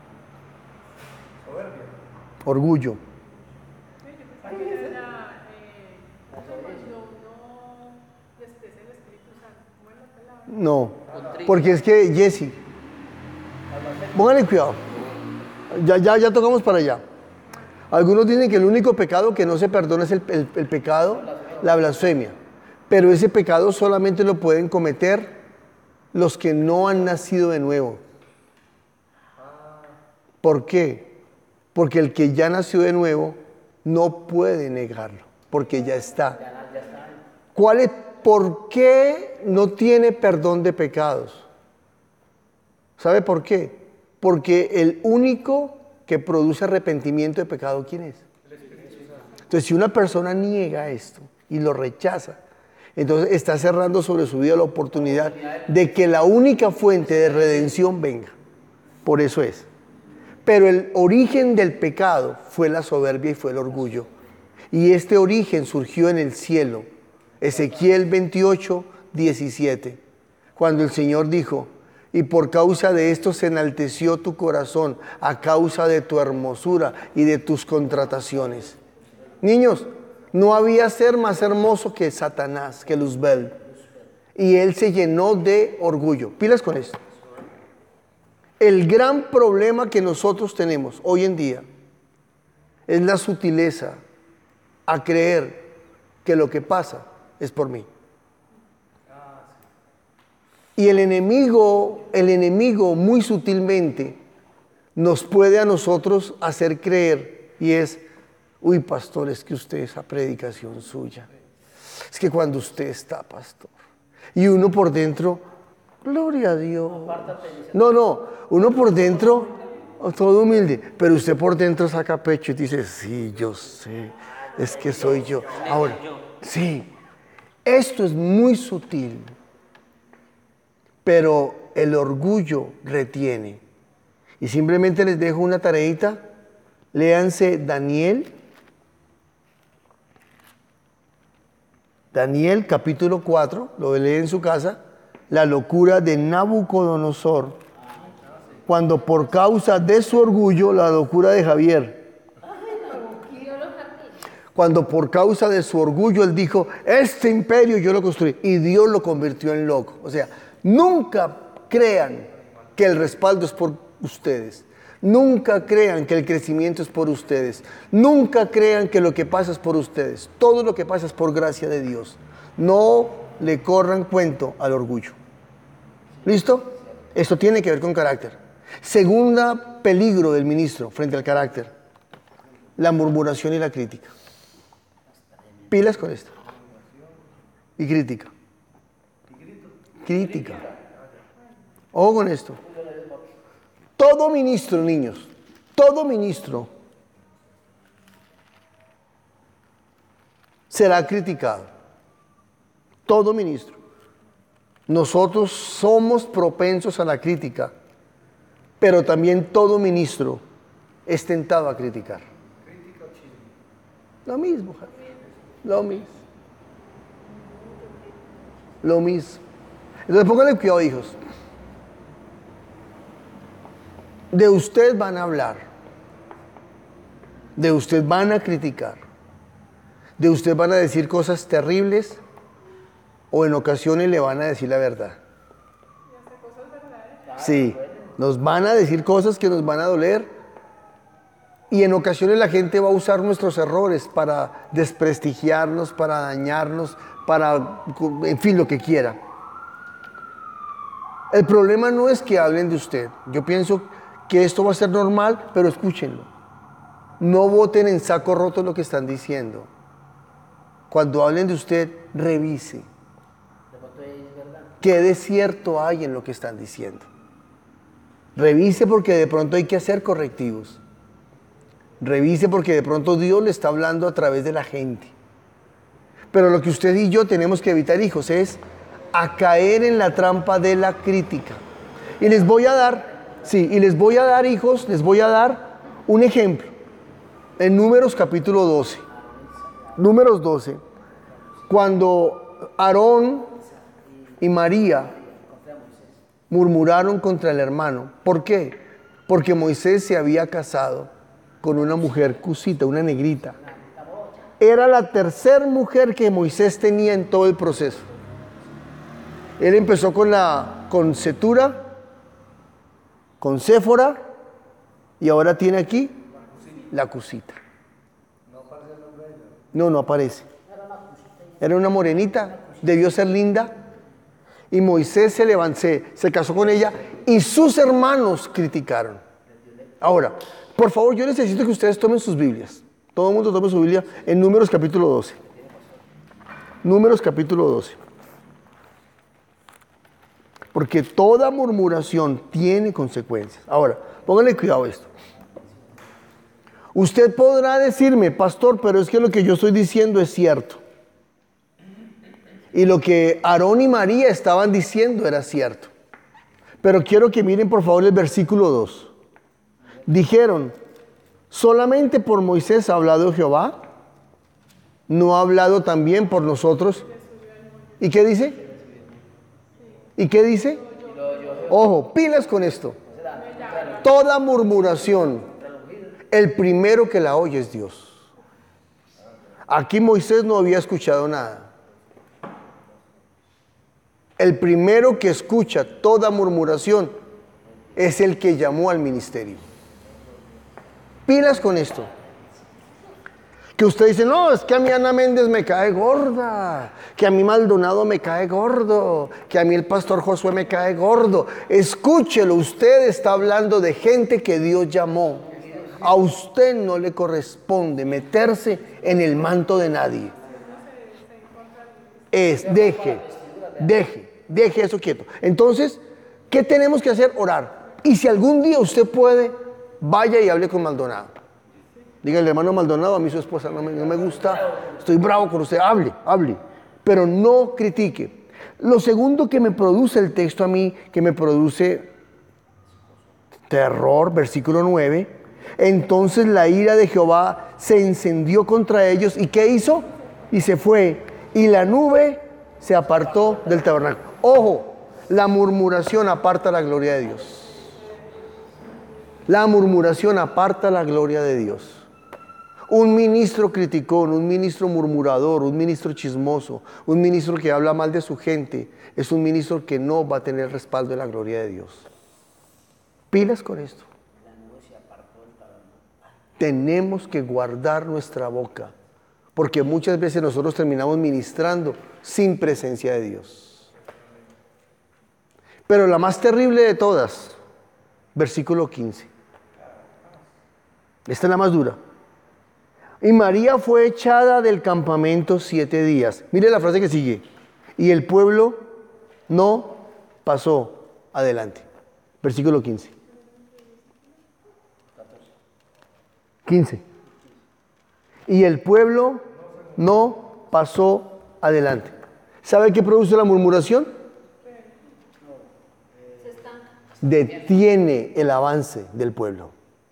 Orgullo. Era eh, cuando uno expresa el Espíritu Santo, ¿cómo es la palabra? No, porque es que Jesse, Pónganle cuidado. Ya, ya, ya tocamos para allá. Algunos dicen que el único pecado que no se perdona es el, el, el pecado, la blasfemia. Pero ese pecado solamente lo pueden cometer los que no han nacido de nuevo. ¿Por qué? Porque el que ya nació de nuevo no puede negarlo, porque ya está. ¿Cuál es, ¿Por qué no tiene perdón de pecados? ¿Sabe por qué? Porque el único que produce arrepentimiento de pecado, ¿quién es? Entonces, si una persona niega esto y lo rechaza, entonces está cerrando sobre su vida la oportunidad de que la única fuente de redención venga. Por eso es. Pero el origen del pecado fue la soberbia y fue el orgullo. Y este origen surgió en el cielo. Ezequiel veintiocho, diecisiete. Cuando el Señor dijo: y por causa de esto se enalteció tu corazón, a causa de tu hermosura y de tus contrataciones. Niños, no había ser más hermoso que Satanás, que Luzbel. Y él se llenó de orgullo. Pilas con esto. El gran problema que nosotros tenemos hoy en día es la sutileza a creer que lo que pasa es por mí. Y el enemigo, el enemigo muy sutilmente nos puede a nosotros hacer creer, y es: uy, pastor, es que usted, esa predicación suya, es que cuando usted está, pastor, y uno por dentro, gloria a Dios. No, no, uno por dentro, todo humilde, pero usted por dentro saca pecho y dice: sí, yo sé, es que soy yo. Ahora, sí, esto es muy sutil, pero el orgullo retiene. Y simplemente les dejo una tareita. Léanse Daniel. Daniel capítulo cuatro, lo lee en su casa. La locura de Nabucodonosor, cuando por causa de su orgullo, la locura de Javier, cuando por causa de su orgullo él dijo: este imperio yo lo construí, y Dios lo convirtió en loco. O sea, nunca crean que el respaldo es por ustedes. Nunca crean que el crecimiento es por ustedes. Nunca crean que lo que pasa es por ustedes. Todo lo que pasa es por gracia de Dios. No le corran cuento al orgullo. ¿Listo? Esto tiene que ver con carácter. Segunda peligro del ministro frente al carácter: la murmuración y la crítica. Pilas con esto. Y crítica. Crítica. Ojo con esto. Todo ministro, niños, todo ministro será criticado. Todo ministro. Nosotros somos propensos a la crítica, pero también todo ministro es tentado a criticar. Lo mismo, Javier. Lo mismo. Lo mismo. Entonces pónganle cuidado, hijos. De usted van a hablar, de usted van a criticar, de usted van a decir cosas terribles, o en ocasiones le van a decir la verdad. Sí, nos van a decir cosas que nos van a doler, y en ocasiones la gente va a usar nuestros errores para desprestigiarnos, para dañarnos, para, en fin, lo que quiera. El problema no es que hablen de usted. Yo pienso que esto va a ser normal, pero escúchenlo. No voten en saco roto lo que están diciendo. Cuando hablen de usted, revise. ¿Qué de cierto hay en lo que están diciendo? Revise, porque de pronto hay que hacer correctivos. Revise, porque de pronto Dios le está hablando a través de la gente. Pero lo que usted y yo tenemos que evitar, hijos, es a caer en la trampa de la crítica. Y les voy a dar... Sí, y les voy a dar, hijos, les voy a dar un ejemplo. En Números capítulo doce. Números doce. Cuando Aarón y María murmuraron contra el hermano. ¿Por qué? Porque Moisés se había casado con una mujer cusita, una negrita. Era la tercera mujer que Moisés tenía en todo el proceso. Él empezó con la con Setura, con Séfora y ahora tiene aquí la cusita. No, no aparece. Era una morenita, debió ser linda. Y Moisés se levantó, se, se casó con ella y sus hermanos criticaron. Ahora, por favor, yo necesito que ustedes tomen sus Biblias. Todo el mundo tome su Biblia en Números capítulo doce. Números capítulo doce. Porque toda murmuración tiene consecuencias. Ahora, pónganle cuidado a esto. Usted podrá decirme, pastor, pero es que lo que yo estoy diciendo es cierto. Y lo que Aarón y María estaban diciendo era cierto. Pero quiero que miren por favor el versículo dos. Dijeron, solamente por Moisés ha hablado Jehová, no ha hablado también por nosotros. ¿Y qué dice? ¿Y qué dice? Ojo, pilas con esto. Toda murmuración, el primero que la oye es Dios. Aquí Moisés no había escuchado nada. El primero que escucha toda murmuración es el que llamó al ministerio. Pilas con esto. Que usted dice, no, es que a mí Ana Méndez me cae gorda, que a mí Maldonado me cae gordo, que a mí el pastor Josué me cae gordo. Escúchelo, usted está hablando de gente que Dios llamó. A usted no le corresponde meterse en el manto de nadie. Es, deje, deje, deje eso quieto. Entonces, ¿qué tenemos que hacer? Orar. Y si algún día usted puede, vaya y hable con Maldonado. Dígale, hermano Maldonado, a mí su esposa no me, no me gusta, estoy bravo con usted, hable, hable, pero no critique. Lo segundo que me produce el texto a mí, que me produce terror, versículo nueve, entonces la ira de Jehová se encendió contra ellos, ¿y qué hizo? Y se fue, y la nube se apartó del tabernáculo. Ojo, la murmuración aparta la gloria de Dios. La murmuración aparta la gloria de Dios. Un ministro criticón, un ministro murmurador, un ministro chismoso, un ministro que habla mal de su gente, es un ministro que no va a tener respaldo de la gloria de Dios. Pilas con esto. Tenemos que guardar nuestra boca, porque muchas veces nosotros terminamos ministrando sin presencia de Dios. Pero la más terrible de todas, versículo quince. Esta es la más dura. Y María fue echada del campamento siete días. Mire la frase que sigue. Y el pueblo no pasó adelante. Versículo quince. quince. Y el pueblo no pasó adelante. ¿Sabe qué produce la murmuración? Detiene el avance del pueblo.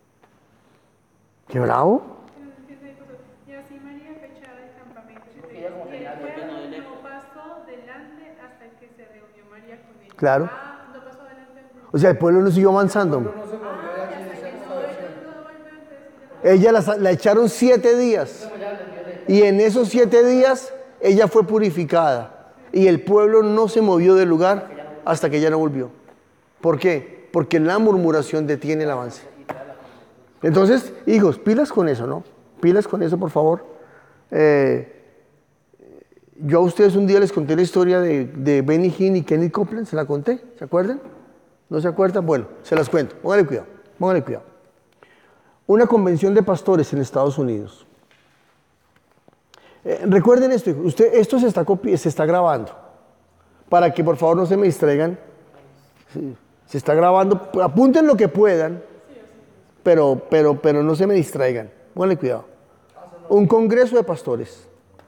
¡Qué bravo! Y así María fue echada del campamento. Y el pueblo no pasó delante hasta que se reunió María con ella. Claro. Ah, no pasó adelante. O sea, el pueblo no siguió avanzando. Ella la, la echaron siete días. Y en esos siete días ella fue purificada. Y el pueblo no se movió del lugar hasta que ella no volvió. ¿Por qué? Porque la murmuración detiene el avance. Entonces, hijos, pilas con eso, ¿no? Pilas con eso, por favor. Eh, yo a ustedes un día les conté la historia de, de Benny Hinn y Kenneth Copeland, ¿se la conté? ¿Se acuerdan? ¿No se acuerdan? Bueno, se las cuento. Póngale cuidado, póngale cuidado. Una convención de pastores en Estados Unidos. Eh, recuerden esto, usted, esto se está, se está grabando. Para que por favor no se me distraigan. Sí, se está grabando, apunten lo que puedan. Pero, pero, pero no se me distraigan. Pónganle cuidado. Un congreso de pastores.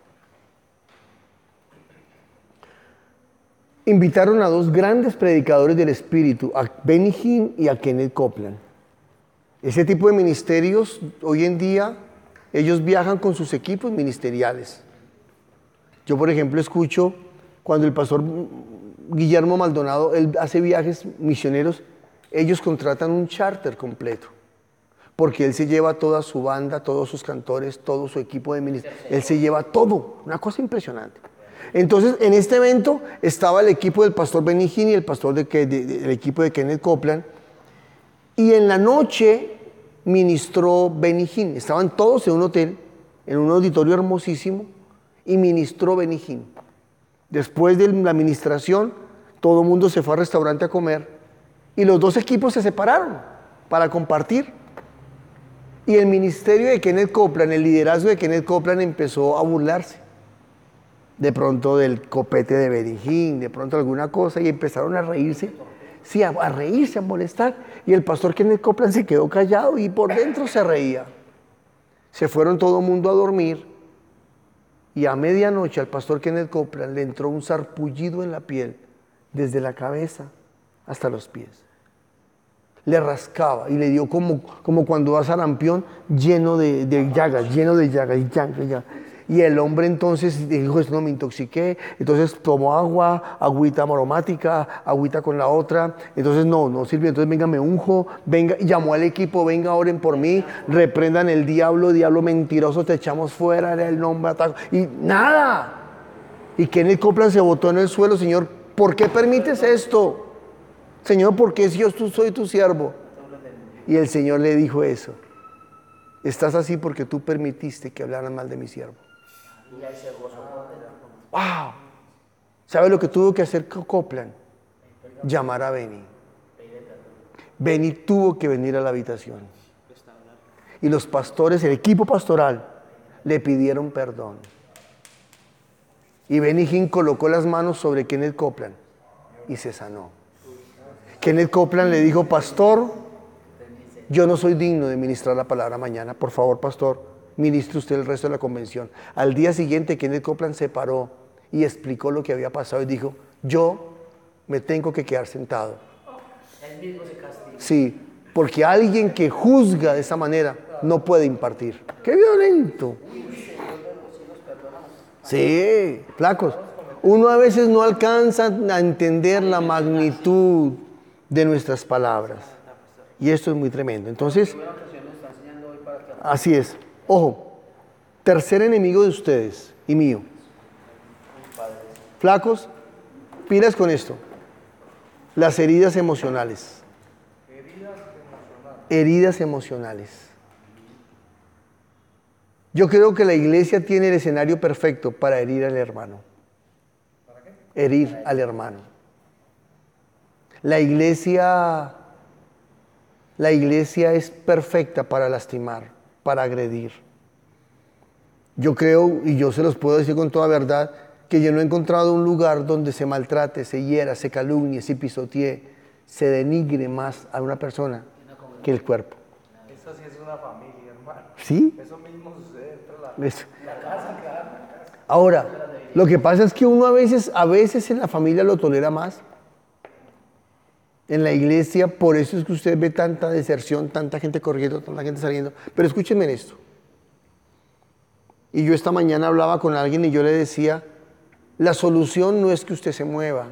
Invitaron a dos grandes predicadores del Espíritu, a Benny Hinn y a Kenneth Copeland. Ese tipo de ministerios, hoy en día, ellos viajan con sus equipos ministeriales. Yo, por ejemplo, escucho cuando el pastor Guillermo Maldonado, él hace viajes misioneros, ellos contratan un charter completo. Porque él se lleva toda su banda, todos sus cantores, todo su equipo de ministerio. Él se lleva todo, una cosa impresionante. Entonces, en este evento estaba el equipo del pastor Benny Hinn y el pastor de, de, de, el equipo de Kenneth Copeland. Y en la noche ministró Benny Hinn. Estaban todos en un hotel, en un auditorio hermosísimo, y ministró Benny Hinn. Después de la administración, todo el mundo se fue al restaurante a comer y los dos equipos se separaron para compartir. Y el ministerio de Kenneth Copeland, el liderazgo de Kenneth Copeland empezó a burlarse. De pronto del copete de Benny Hinn, de pronto alguna cosa, y empezaron a reírse. Sí, a, a reírse, a molestar. Y el pastor Kenneth Copeland se quedó callado y por dentro se reía. Se fueron todo el mundo a dormir. Y a medianoche al pastor Kenneth Copeland le entró un sarpullido en la piel, desde la cabeza hasta los pies. Le rascaba y le dio como, como cuando da sarampión, lleno de, de llagas, lleno de llagas, y llagas, llagas. Y el hombre entonces dijo, no, me intoxiqué, entonces tomó agua, agüita aromática, agüita con la otra, entonces no, no sirvió, entonces venga, me unjo, venga, y llamó al equipo, venga, oren por mí, reprendan el diablo, diablo mentiroso, te echamos fuera, era el nombre, ataco, y nada. Y Kenneth Copeland se botó en el suelo, Señor, ¿por qué permites esto? Señor, ¿por qué si yo soy tu siervo? Y el Señor le dijo eso, estás así porque tú permitiste que hablaran mal de mi siervo. ¡Wow! ¿Sabe lo que tuvo que hacer Copeland? Llamar a Benny. Benny tuvo que venir a la habitación. Y los pastores, el equipo pastoral, le pidieron perdón. Y Benny Hinn colocó las manos sobre Kenneth Copeland y se sanó. Kenneth Copeland le dijo, pastor, yo no soy digno de ministrar la palabra mañana. Por favor, pastor, ministre usted el resto de la convención. Al día siguiente, Kenneth Copeland se paró y explicó lo que había pasado y dijo, yo me tengo que quedar sentado. Él mismo se castiga. Sí, porque alguien que juzga de esa manera no puede impartir. ¡Qué violento! Sí, flacos. Uno a veces no alcanza a entender la magnitud de nuestras palabras. Y esto es muy tremendo. Entonces, así es. Ojo, tercer enemigo de ustedes y mío. Flacos, pilas con esto. Las heridas emocionales. Heridas emocionales. Yo creo que la iglesia tiene el escenario perfecto para herir al hermano. Herir al hermano. La iglesia, la iglesia es perfecta para lastimar, para agredir. Yo creo, y yo se los puedo decir con toda verdad, que yo no he encontrado un lugar donde se maltrate, se hiera, se calumnie, se pisotee, se denigre más a una persona que el cuerpo. Esa sí es una familia, hermano. ¿Sí? Eso mismo sucede entre la, Eso. la casa, claro. Ahora, lo que pasa es que uno a veces, a veces en la familia lo tolera más. En la iglesia, por eso es que usted ve tanta deserción, tanta gente corriendo, tanta gente saliendo. Pero escúchenme en esto. Y yo esta mañana hablaba con alguien y yo le decía, la solución no es que usted se mueva.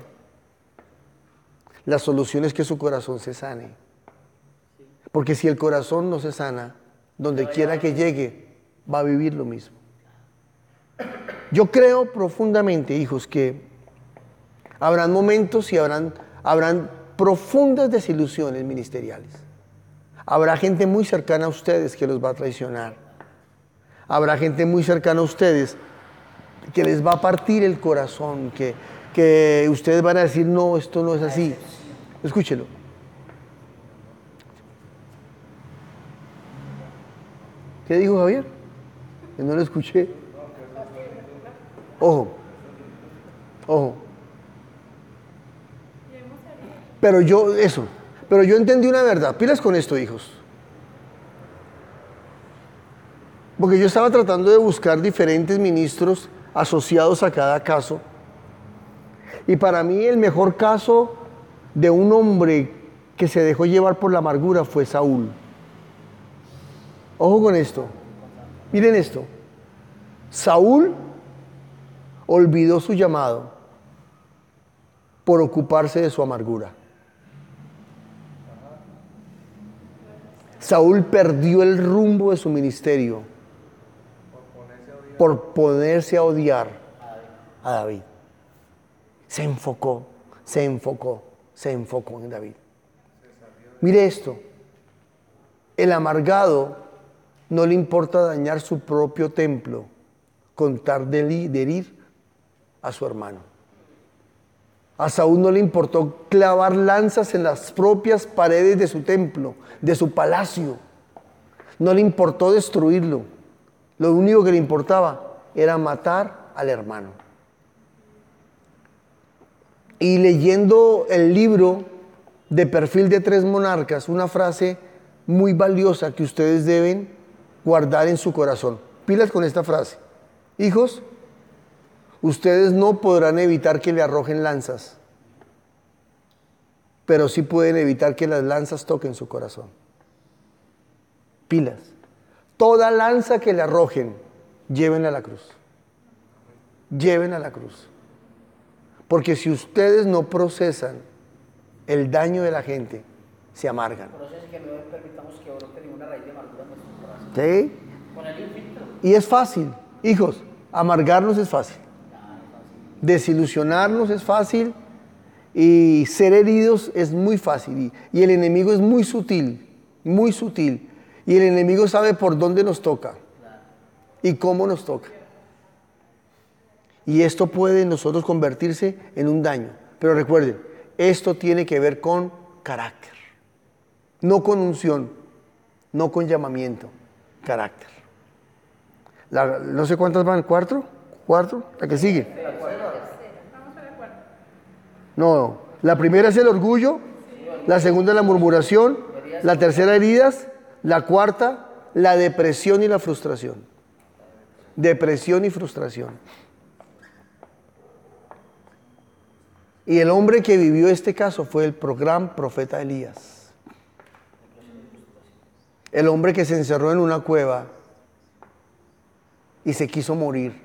La solución es que su corazón se sane. Porque si el corazón no se sana, donde quiera que llegue, va a vivir lo mismo. Yo creo profundamente, hijos, que habrán momentos y habrán, habrán profundas desilusiones ministeriales. Habrá gente muy cercana a ustedes que los va a traicionar. Habrá gente muy cercana a ustedes que les va a partir el corazón, que, que ustedes van a decir, no, esto no es así. Escúchelo. ¿Qué dijo Javier? Que no lo escuché. Ojo, ojo. Pero yo, eso, pero yo entendí una verdad. Pilas con esto, hijos. Porque yo estaba tratando de buscar diferentes ministros asociados a cada caso. Y para mí el mejor caso de un hombre que se dejó llevar por la amargura fue Saúl. Ojo con esto. Miren esto. Saúl olvidó su llamado por ocuparse de su amargura. Saúl perdió el rumbo de su ministerio por ponerse a odiar a David. Se enfocó, se enfocó, se enfocó en David. Mire esto. El amargado no le importa dañar su propio templo con tal de herir a su hermano. A Saúl no le importó clavar lanzas en las propias paredes de su templo, de su palacio. No le importó destruirlo. Lo único que le importaba era matar al hermano. Y leyendo el libro de Perfil de Tres Monarcas, una frase muy valiosa que ustedes deben guardar en su corazón. Pilas con esta frase. Hijos, ustedes no podrán evitar que le arrojen lanzas, pero sí pueden evitar que las lanzas toquen su corazón. Pilas. Toda lanza que le arrojen, lleven a la cruz. Lleven a la cruz. Porque si ustedes no procesan el daño de la gente, se amargan. Proceso que no permitamos que brote ninguna raíz de amargura en nuestro corazón. ¿Sí? Ponerle un filtro. Y es fácil. Hijos, amargarnos es fácil. Desilusionarnos es fácil. Y ser heridos es muy fácil. Y, y el enemigo es muy sutil. Muy sutil. Y el enemigo sabe por dónde nos toca. Y cómo nos toca. Y esto puede en nosotros convertirse en un daño. Pero recuerden, esto tiene que ver con carácter. No con unción, no con llamamiento, carácter. La, no sé cuántas van, ¿cuatro? ¿Cuatro? ¿La que sigue? No, la primera es el orgullo, la segunda es la murmuración, la tercera heridas, la cuarta, la depresión y la frustración. Depresión y frustración. Y el hombre que vivió este caso fue el gran profeta Elías. El hombre que se encerró en una cueva y se quiso morir.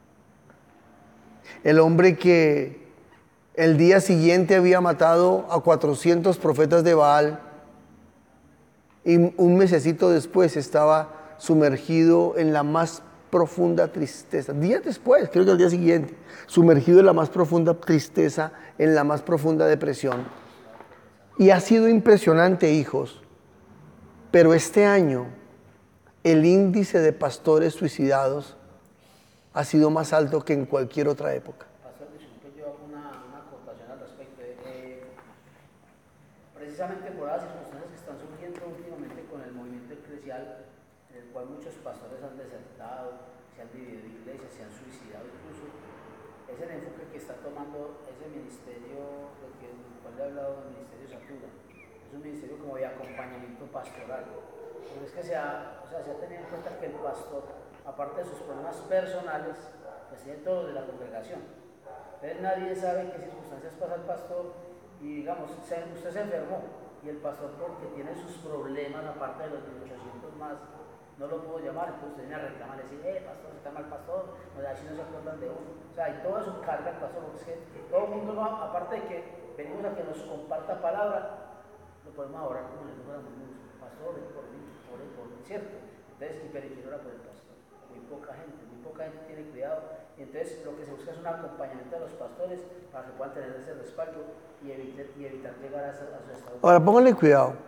El hombre que el día siguiente había matado a cuatrocientos profetas de Baal y un mesecito después estaba sumergido en la más profunda tristeza. Días después, creo que el día siguiente, sumergido en la más profunda tristeza, en la más profunda depresión. Y ha sido impresionante, hijos, pero este año el índice de pastores suicidados ha sido más alto que en cualquier otra época. Pastor, disculpe, yo hago una, una acotación al respecto. Eh, precisamente por las circunstancias que están surgiendo últimamente con el movimiento eclesial, en el cual muchos pastores han desertado, se han dividido iglesias, se han suicidado incluso, es el enfoque que está tomando ese ministerio del que, del cual le he hablado, el ministerio Satura. Es un ministerio como de acompañamiento pastoral. Pero es que se ha, o sea, se ha tenido en cuenta que el pastor, aparte de sus problemas personales, pues tiene todo de la congregación. Entonces nadie sabe en qué circunstancias pasa el pastor y digamos, se, usted se enfermó y el pastor porque tiene sus problemas, aparte de los mil ochocientos más, no lo puedo llamar, entonces usted viene a reclamar y decir, eh, pastor, está mal pastor, o sea, así no se acuerdan de uno. O sea, y todo eso carga el pastor, porque es que, que todo el mundo, no, aparte de que venimos a que nos comparta palabra, lo podemos orar como le fuéramos muchos. Pastor, por mí, por él, por mí, ¿cierto? Entonces, y pero ¿quién ora por el pastor? Muy poca gente, muy poca gente tiene cuidado. Y entonces lo que se busca es un acompañamiento de los pastores para que puedan tener ese respaldo y evitar, y evitar llegar a, a su estado. Ahora, pónganle cuidado.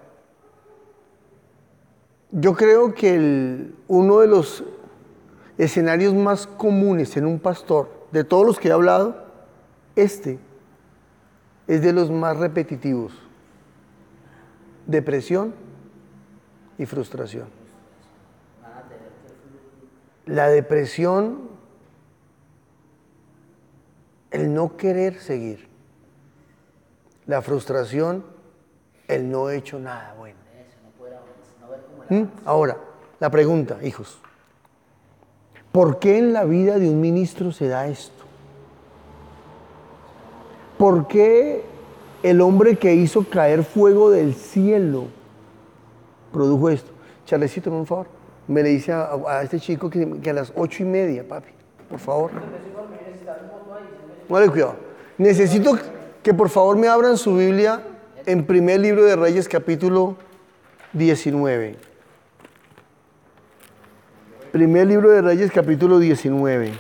Yo creo que el, uno de los escenarios más comunes en un pastor, de todos los que he hablado, este es de los más repetitivos. Depresión y frustración. La depresión, el no querer seguir. La frustración, el no he hecho nada bueno. ¿Mm? Ahora, la pregunta, hijos. ¿Por qué en la vida de un ministro se da esto? ¿Por qué el hombre que hizo caer fuego del cielo produjo esto? Charlecito, por favor, me le dice a, a este chico que, que a las ocho y media, papi, por favor. Vale, cuidado. Necesito que por favor me abran su Biblia en Primer Libro de Reyes, capítulo diecinueve. Primer Libro de Reyes, capítulo diecinueve.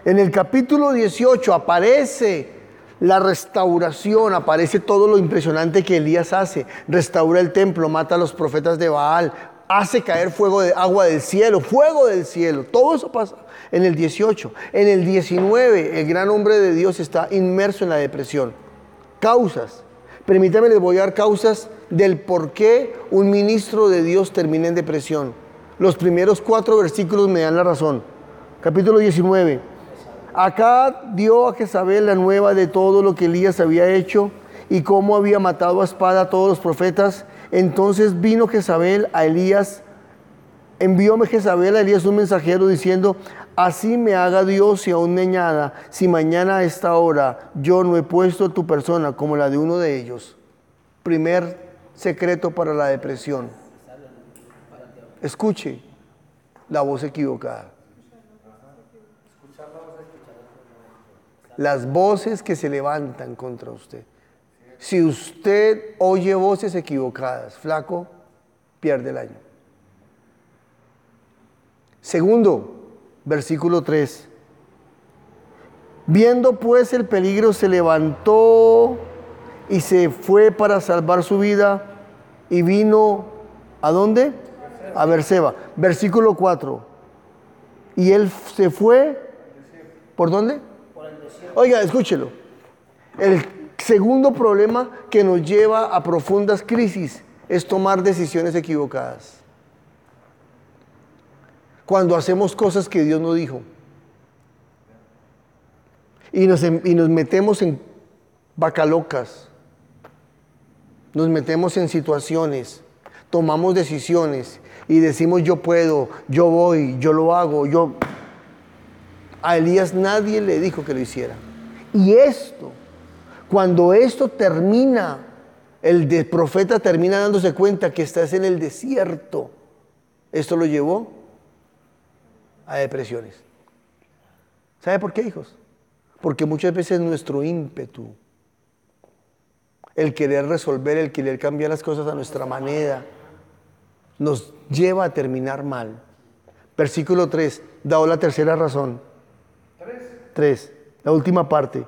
En el capítulo dieciocho aparece la restauración, aparece todo lo impresionante que Elías hace. Restaura el templo, mata a los profetas de Baal, hace caer fuego de agua del cielo, fuego del cielo. Todo eso pasa en el dieciocho. En el diecinueve, el gran hombre de Dios está inmerso en la depresión. Causas. Permítanme, les voy a dar causas del por qué un ministro de Dios termina en depresión. Los primeros cuatro versículos me dan la razón. Capítulo diecinueve. Acab dio a Jezabel la nueva de todo lo que Elías había hecho y cómo había matado a espada a todos los profetas. Entonces vino Jezabel a Elías, envióme Jezabel a Elías un mensajero diciendo: así me haga Dios y aún me añada, si mañana a esta hora yo no he puesto tu persona como la de uno de ellos. Primer secreto para la depresión. Escuche la voz equivocada. Las voces que se levantan contra usted. Si usted oye voces equivocadas, flaco, pierde el año. Segundo, versículo tres. Viendo pues el peligro, se levantó y se fue para salvar su vida y vino, ¿a dónde? A Berseba. Versículo cuatro. Y él se fue, ¿por dónde? Oiga, escúchelo. El segundo problema que nos lleva a profundas crisis es tomar decisiones equivocadas. Cuando hacemos cosas que Dios no dijo. Y nos, y nos metemos en vacalocas. Nos metemos en situaciones. Tomamos decisiones y decimos yo puedo, yo voy, yo lo hago, yo... A Elías nadie le dijo que lo hiciera. Y esto, cuando esto termina, el de profeta termina dándose cuenta que estás en el desierto. Esto lo llevó a depresiones. ¿Sabe por qué, hijos? Porque muchas veces nuestro ímpetu, el querer resolver, el querer cambiar las cosas a nuestra manera, nos lleva a terminar mal. Versículo tres, dado la tercera razón. Tres, la última parte.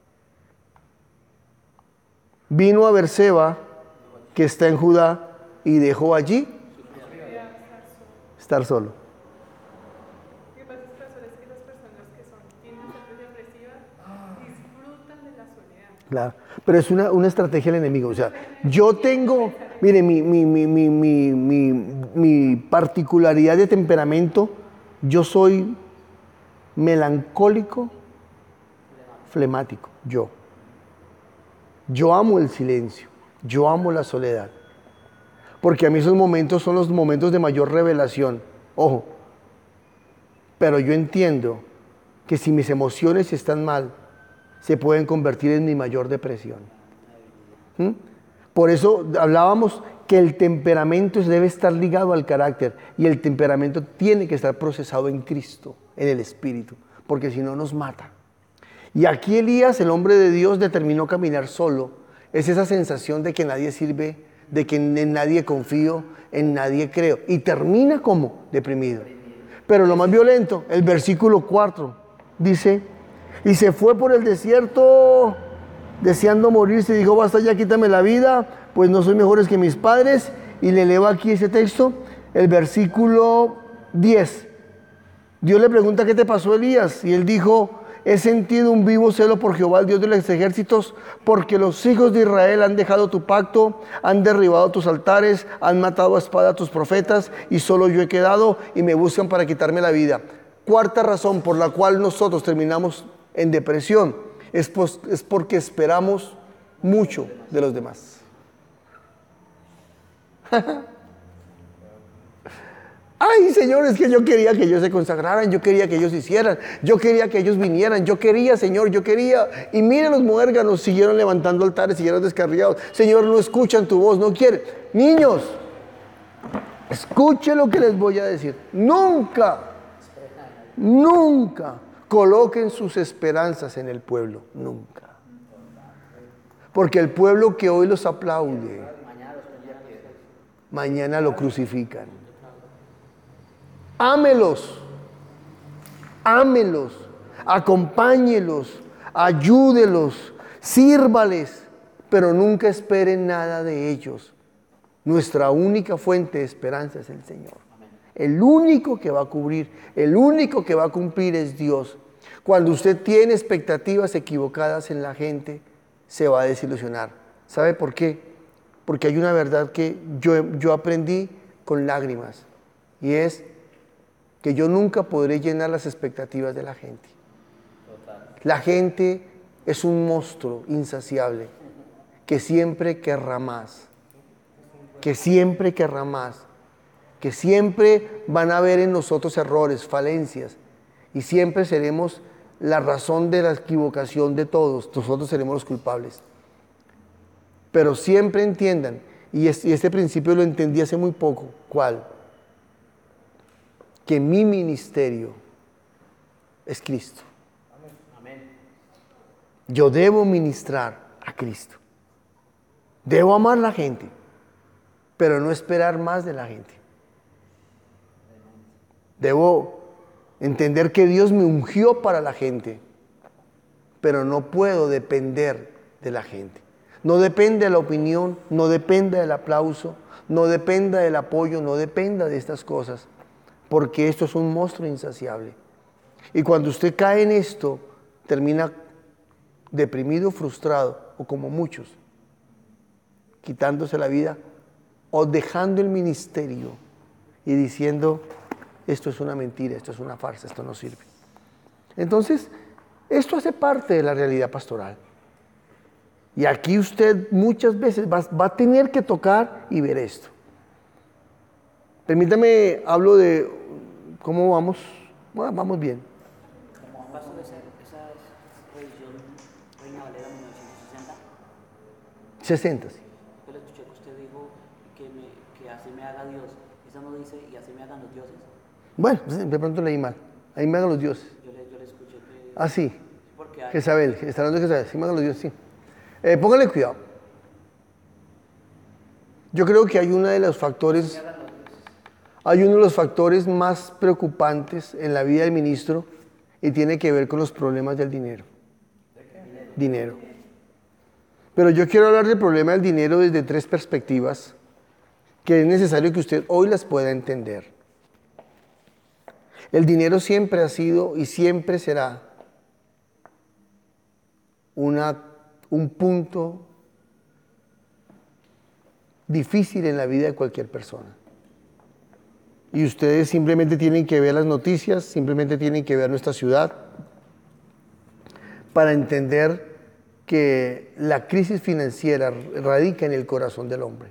Vino a Berseba, que está en Judá, y dejó allí estar solo. Lo que pasa es, profesor, es que las personas que son, tienen una depresiva disfrutan de la soledad. Claro, pero es una, una estrategia del enemigo. O sea, yo tengo, mire, mi, mi, mi, mi, mi, mi, mi particularidad de temperamento, yo soy melancólico, flemático, yo. Yo amo el silencio, yo amo la soledad. Porque a mí esos momentos son los momentos de mayor revelación. Ojo, pero yo entiendo que si mis emociones están mal, se pueden convertir en mi mayor depresión. ¿Mm? Por eso hablábamos que el temperamento debe estar ligado al carácter y el temperamento tiene que estar procesado en Cristo, en el Espíritu, porque si no nos mata. Y aquí Elías, el hombre de Dios, determinó caminar solo. Es esa sensación de que nadie sirve, de que en nadie confío, en nadie creo. Y termina como deprimido. Pero lo más violento, el versículo cuatro, dice: y se fue por el desierto deseando morirse, y dijo: basta ya, quítame la vida, pues no soy mejores que mis padres. Y le leo aquí ese texto, el versículo diez. Dios le pregunta: ¿qué te pasó, Elías? Y él dijo: he sentido un vivo celo por Jehová, el Dios de los ejércitos, porque los hijos de Israel han dejado tu pacto, han derribado tus altares, han matado a espada a tus profetas, y solo yo he quedado, y me buscan para quitarme la vida. Cuarta razón por la cual nosotros terminamos en depresión es, pos, es porque esperamos mucho de los demás. Ay, Señor, es que yo quería que ellos se consagraran, yo quería que ellos hicieran, yo quería que ellos vinieran, yo quería, Señor, yo quería. Y miren, los muérganos siguieron levantando altares, siguieron descarriados. Señor, no escuchan tu voz, no quieren. Niños, escuchen lo que les voy a decir. Nunca, nunca coloquen sus esperanzas en el pueblo, nunca. Porque el pueblo que hoy los aplaude, mañana lo crucifican. Ámelos, ámelos. Acompáñelos, ayúdelos, sírvales, pero nunca esperen nada de ellos. Nuestra única fuente de esperanza es el Señor. El único que va a cubrir, el único que va a cumplir es Dios. Cuando usted tiene expectativas equivocadas en la gente, se va a desilusionar. ¿Sabe por qué? Porque hay una verdad que yo, yo aprendí con lágrimas, y es que yo nunca podré llenar las expectativas de la gente. La gente es un monstruo insaciable que siempre querrá más, que siempre querrá más, que siempre van a ver en nosotros errores, falencias, y siempre seremos la razón de la equivocación de todos. Nosotros seremos los culpables. Pero siempre entiendan, y este principio lo entendí hace muy poco. ¿Cuál? Que mi ministerio es Cristo. Amén. Yo debo ministrar a Cristo. Debo amar a la gente, pero no esperar más de la gente. Debo entender que Dios me ungió para la gente, pero no puedo depender de la gente. No depende de la opinión, no depende del aplauso, no dependa del apoyo, no dependa de estas cosas, porque esto es un monstruo insaciable. Y cuando usted cae en esto, termina deprimido, frustrado, o como muchos, quitándose la vida o dejando el ministerio y diciendo, esto es una mentira, esto es una farsa, esto no sirve. Entonces, esto hace parte de la realidad pastoral. Y aquí usted muchas veces va, va a tener que tocar y ver esto. Permítame, hablo de cómo vamos. Bueno, vamos bien. Como paso de ser, esa es revisión Reina Valera mil novecientos sesenta. sesenta, sí. Yo le escuché que usted dijo que, me, que así me haga Dios. Esa no dice y así me hagan los dioses. Bueno, de pronto leí mal. Ahí me hagan los dioses. Yo le, yo le escuché que... Ah, sí. Porque hay... Jezabel, está hablando de Jezabel. Sí, me hagan los dioses, sí. Eh, póngale cuidado. Yo creo que hay uno de los factores, hay uno de los factores más preocupantes en la vida del ministro y tiene que ver con los problemas del dinero. Dinero. Pero yo quiero hablar del problema del dinero desde tres perspectivas que es necesario que usted hoy las pueda entender. El dinero siempre ha sido y siempre será una un punto difícil en la vida de cualquier persona. Y ustedes simplemente tienen que ver las noticias, simplemente tienen que ver nuestra ciudad para entender que la crisis financiera radica en el corazón del hombre.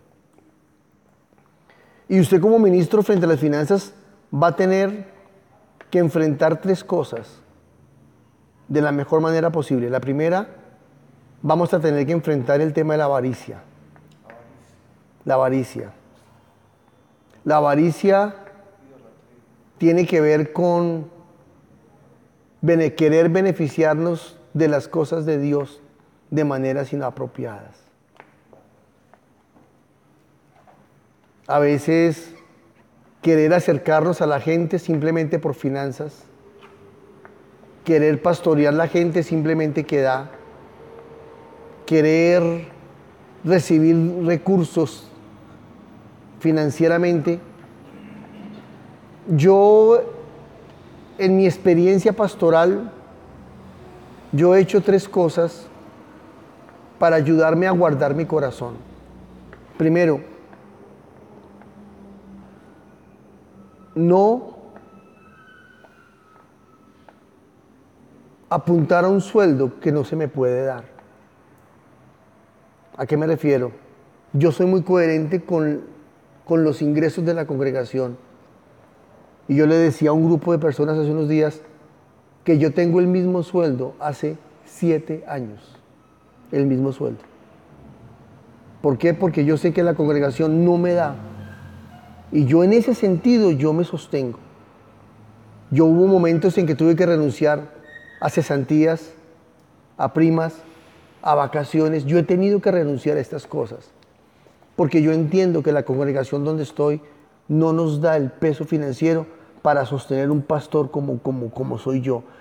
Y usted como ministro frente a las finanzas va a tener que enfrentar tres cosas de la mejor manera posible. La primera, vamos a tener que enfrentar el tema de la avaricia. La avaricia. La avaricia tiene que ver con bene- querer beneficiarnos de las cosas de Dios de maneras inapropiadas. A veces querer acercarnos a la gente simplemente por finanzas, querer pastorear la gente simplemente que da, querer recibir recursos financieramente. Yo, en mi experiencia pastoral, yo he hecho tres cosas para ayudarme a guardar mi corazón. Primero, no apuntar a un sueldo que no se me puede dar. ¿A qué me refiero? Yo soy muy coherente con, con los ingresos de la congregación. Y yo le decía a un grupo de personas hace unos días que yo tengo el mismo sueldo hace siete años. El mismo sueldo. ¿Por qué? Porque yo sé que la congregación no me da. Y yo en ese sentido, yo me sostengo. Yo hubo momentos en que tuve que renunciar a cesantías, a primas, a vacaciones. Yo he tenido que renunciar a estas cosas. Porque yo entiendo que la congregación donde estoy no nos da el peso financiero para sostener un pastor como, como, como soy yo,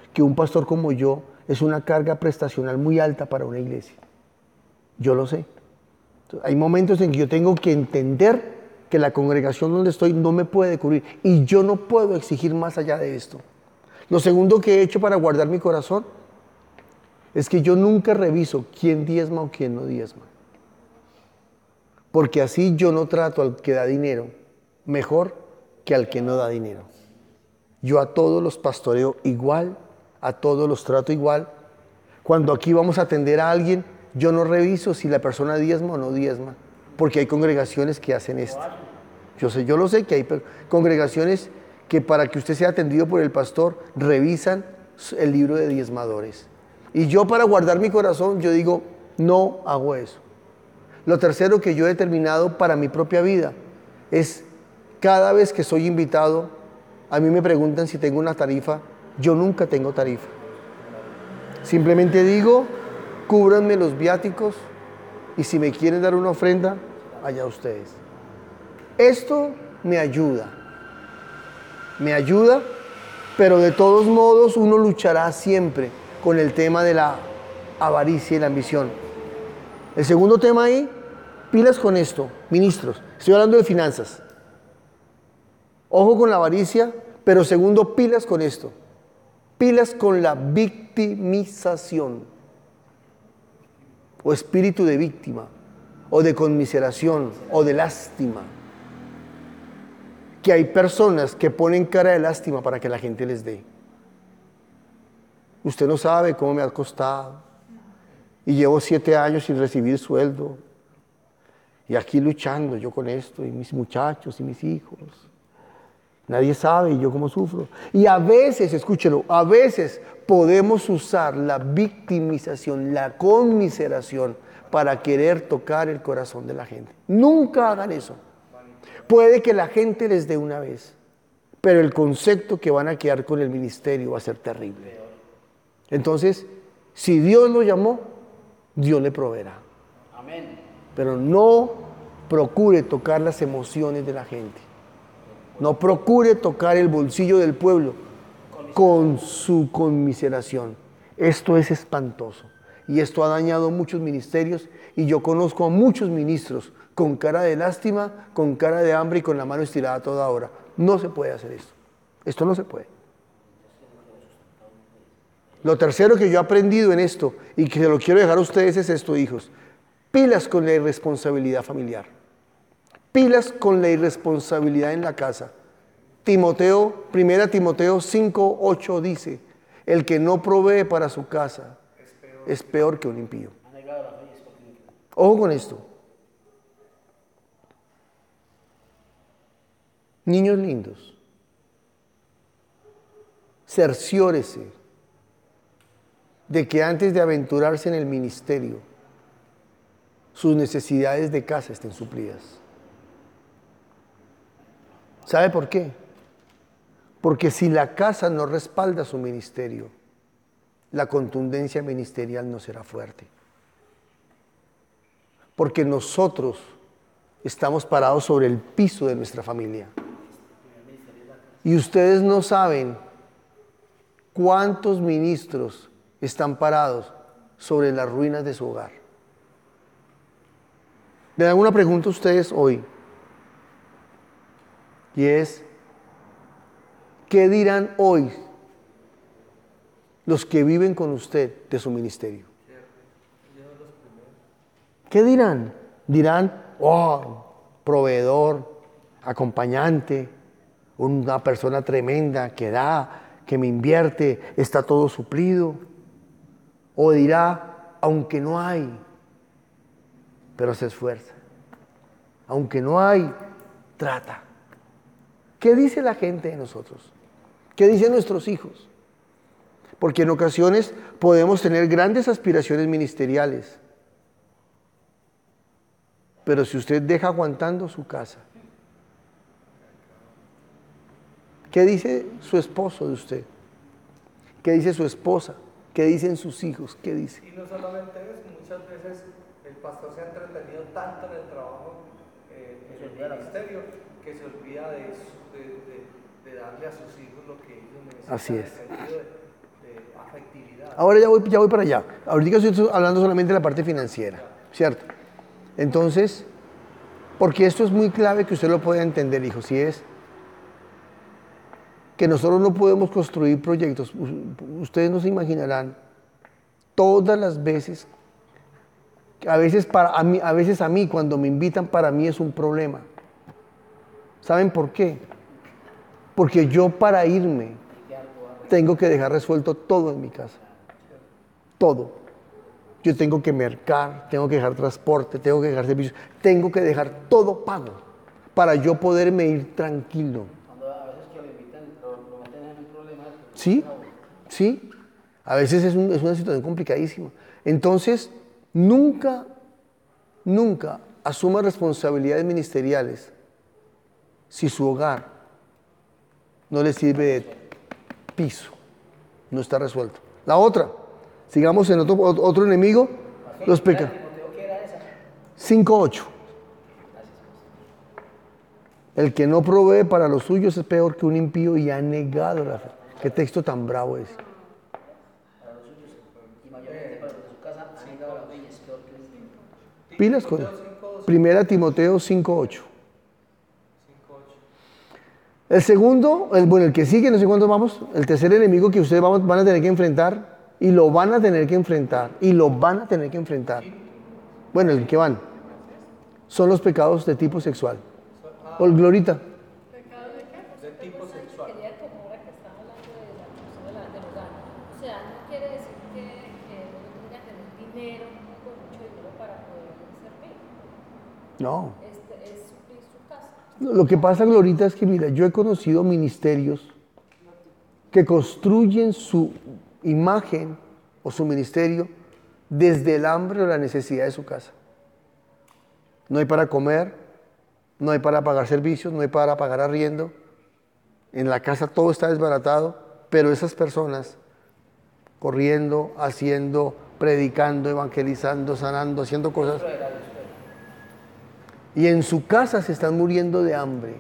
que un pastor como yo es una carga prestacional muy alta para una iglesia. Yo lo sé. Entonces, hay momentos en que yo tengo que entender que la congregación donde estoy no me puede cubrir y yo no puedo exigir más allá de esto. Lo segundo que he hecho para guardar mi corazón es que yo nunca reviso quién diezma o quién no diezma. Porque así yo no trato al que da dinero mejor que al que no da dinero. Yo a todos los pastoreo igual, a todos los trato igual. Cuando aquí vamos a atender a alguien, yo no reviso si la persona diezma o no diezma, porque hay congregaciones que hacen esto. Yo sé, yo lo sé que hay congregaciones que para que usted sea atendido por el pastor, revisan el libro de diezmadores. Y yo para guardar mi corazón, yo digo, no hago eso. Lo tercero que yo he determinado para mi propia vida es cada vez que soy invitado, a mí me preguntan si tengo una tarifa, yo nunca tengo tarifa. Simplemente digo, cúbranme los viáticos y si me quieren dar una ofrenda, allá ustedes. Esto me ayuda, me ayuda, pero de todos modos uno luchará siempre con el tema de la avaricia y la ambición. El segundo tema ahí, pilas con esto, ministros, estoy hablando de finanzas. Ojo con la avaricia, pero segundo, pilas con esto. Pilas con la victimización o espíritu de víctima o de conmiseración o de lástima. Que hay personas que ponen cara de lástima para que la gente les dé. Usted no sabe cómo me ha costado y llevo siete años sin recibir sueldo y aquí luchando yo con esto y mis muchachos y mis hijos. Nadie sabe y yo cómo sufro. Y a veces, escúchelo, a veces podemos usar la victimización, la conmiseración para querer tocar el corazón de la gente. Nunca hagan eso. Puede que la gente les dé una vez, pero el concepto que van a quedar con el ministerio va a ser terrible. Entonces, si Dios lo llamó, Dios le proveerá. Amén. Pero no procure tocar las emociones de la gente. No procure tocar el bolsillo del pueblo con su conmiseración. Esto es espantoso. Y esto ha dañado muchos ministerios. Y yo conozco a muchos ministros con cara de lástima, con cara de hambre y con la mano estirada a toda hora. No se puede hacer esto. Esto no se puede. Lo tercero que yo he aprendido en esto y que se lo quiero dejar a ustedes es esto, hijos. Pilas con la irresponsabilidad familiar. Pilas con la irresponsabilidad en la casa. Timoteo, primera Timoteo cinco, ocho dice, el que no provee para su casa es peor, es peor que un impío. Ojo con esto. Niños lindos, cerciórese de que antes de aventurarse en el ministerio, sus necesidades de casa estén suplidas. ¿Sabe por qué? Porque si la casa no respalda su ministerio, la contundencia ministerial no será fuerte. Porque nosotros estamos parados sobre el piso de nuestra familia. Y ustedes no saben cuántos ministros están parados sobre las ruinas de su hogar. Le hago una pregunta a ustedes hoy. Y es, ¿qué dirán hoy los que viven con usted de su ministerio? ¿Qué dirán? Dirán, oh, proveedor, acompañante, una persona tremenda que da, que me invierte, está todo suplido. O dirá, aunque no hay, pero se esfuerza. Aunque no hay, trata. ¿Qué dice la gente de nosotros? ¿Qué dicen nuestros hijos? Porque en ocasiones podemos tener grandes aspiraciones ministeriales, pero si usted deja aguantando su casa, ¿qué dice su esposo de usted? ¿Qué dice su esposa? ¿Qué dicen sus hijos? ¿Qué dice? Y no solamente eso, muchas veces el pastor se ha entretenido tanto en el trabajo, eh, en el ministerio, que se olvida de, de, de, de darle a sus hijos lo que ellos necesitan. Así es. En el sentido de, de de afectividad. Ahora ya voy, ya voy para allá. Ahorita estoy hablando solamente de la parte financiera, ¿cierto? Entonces, porque esto es muy clave que usted lo pueda entender, hijo, si es que nosotros no podemos construir proyectos. Ustedes no se imaginarán todas las veces, a veces, para, a, mí, a veces a mí cuando me invitan, para mí es un problema. ¿Saben por qué? Porque yo para irme tengo que dejar resuelto todo en mi casa. Todo. Yo tengo que mercar, tengo que dejar transporte, tengo que dejar servicios, tengo que dejar todo pago para yo poderme ir tranquilo. Cuando a veces que lo invitan, lo, lo meten en un problema. Sí, sí. A veces es, un, es una situación complicadísima. Entonces, nunca, nunca asuma responsabilidades ministeriales si su hogar no le sirve de piso, no está resuelto. La otra, sigamos en otro, otro enemigo, los pecados. cinco ocho. El que no provee para los suyos es peor que un impío y ha negado la fe. Qué texto tan bravo es. Para los suyos y mayormente para los de su casa han negado la fe y es peor que un impío. Pilas con Primera Timoteo cinco ocho. El segundo, el, bueno, el que sigue, no sé cuántos vamos, el tercer enemigo que ustedes vamos, van a tener que enfrentar, y lo van a tener que enfrentar, y lo van a tener que enfrentar. Bueno, el que van, son los pecados de tipo sexual. O el Glorita. ¿Pecado de qué? De tipo sexual. Quería que ahora que estamos hablando de la cuestión de, la, de los daños, o sea, no quiere decir que, que uno tenga que tener dinero, con mucho dinero para poder servir. No. Este es suplir su casa. Lo que pasa, Glorita, es que, mira, yo he conocido ministerios que construyen su imagen o su ministerio desde el hambre o la necesidad de su casa. No hay para comer, no hay para pagar servicios, no hay para pagar arriendo. En la casa todo está desbaratado, pero esas personas corriendo, haciendo, predicando, evangelizando, sanando, haciendo cosas. Y en su casa se están muriendo de hambre.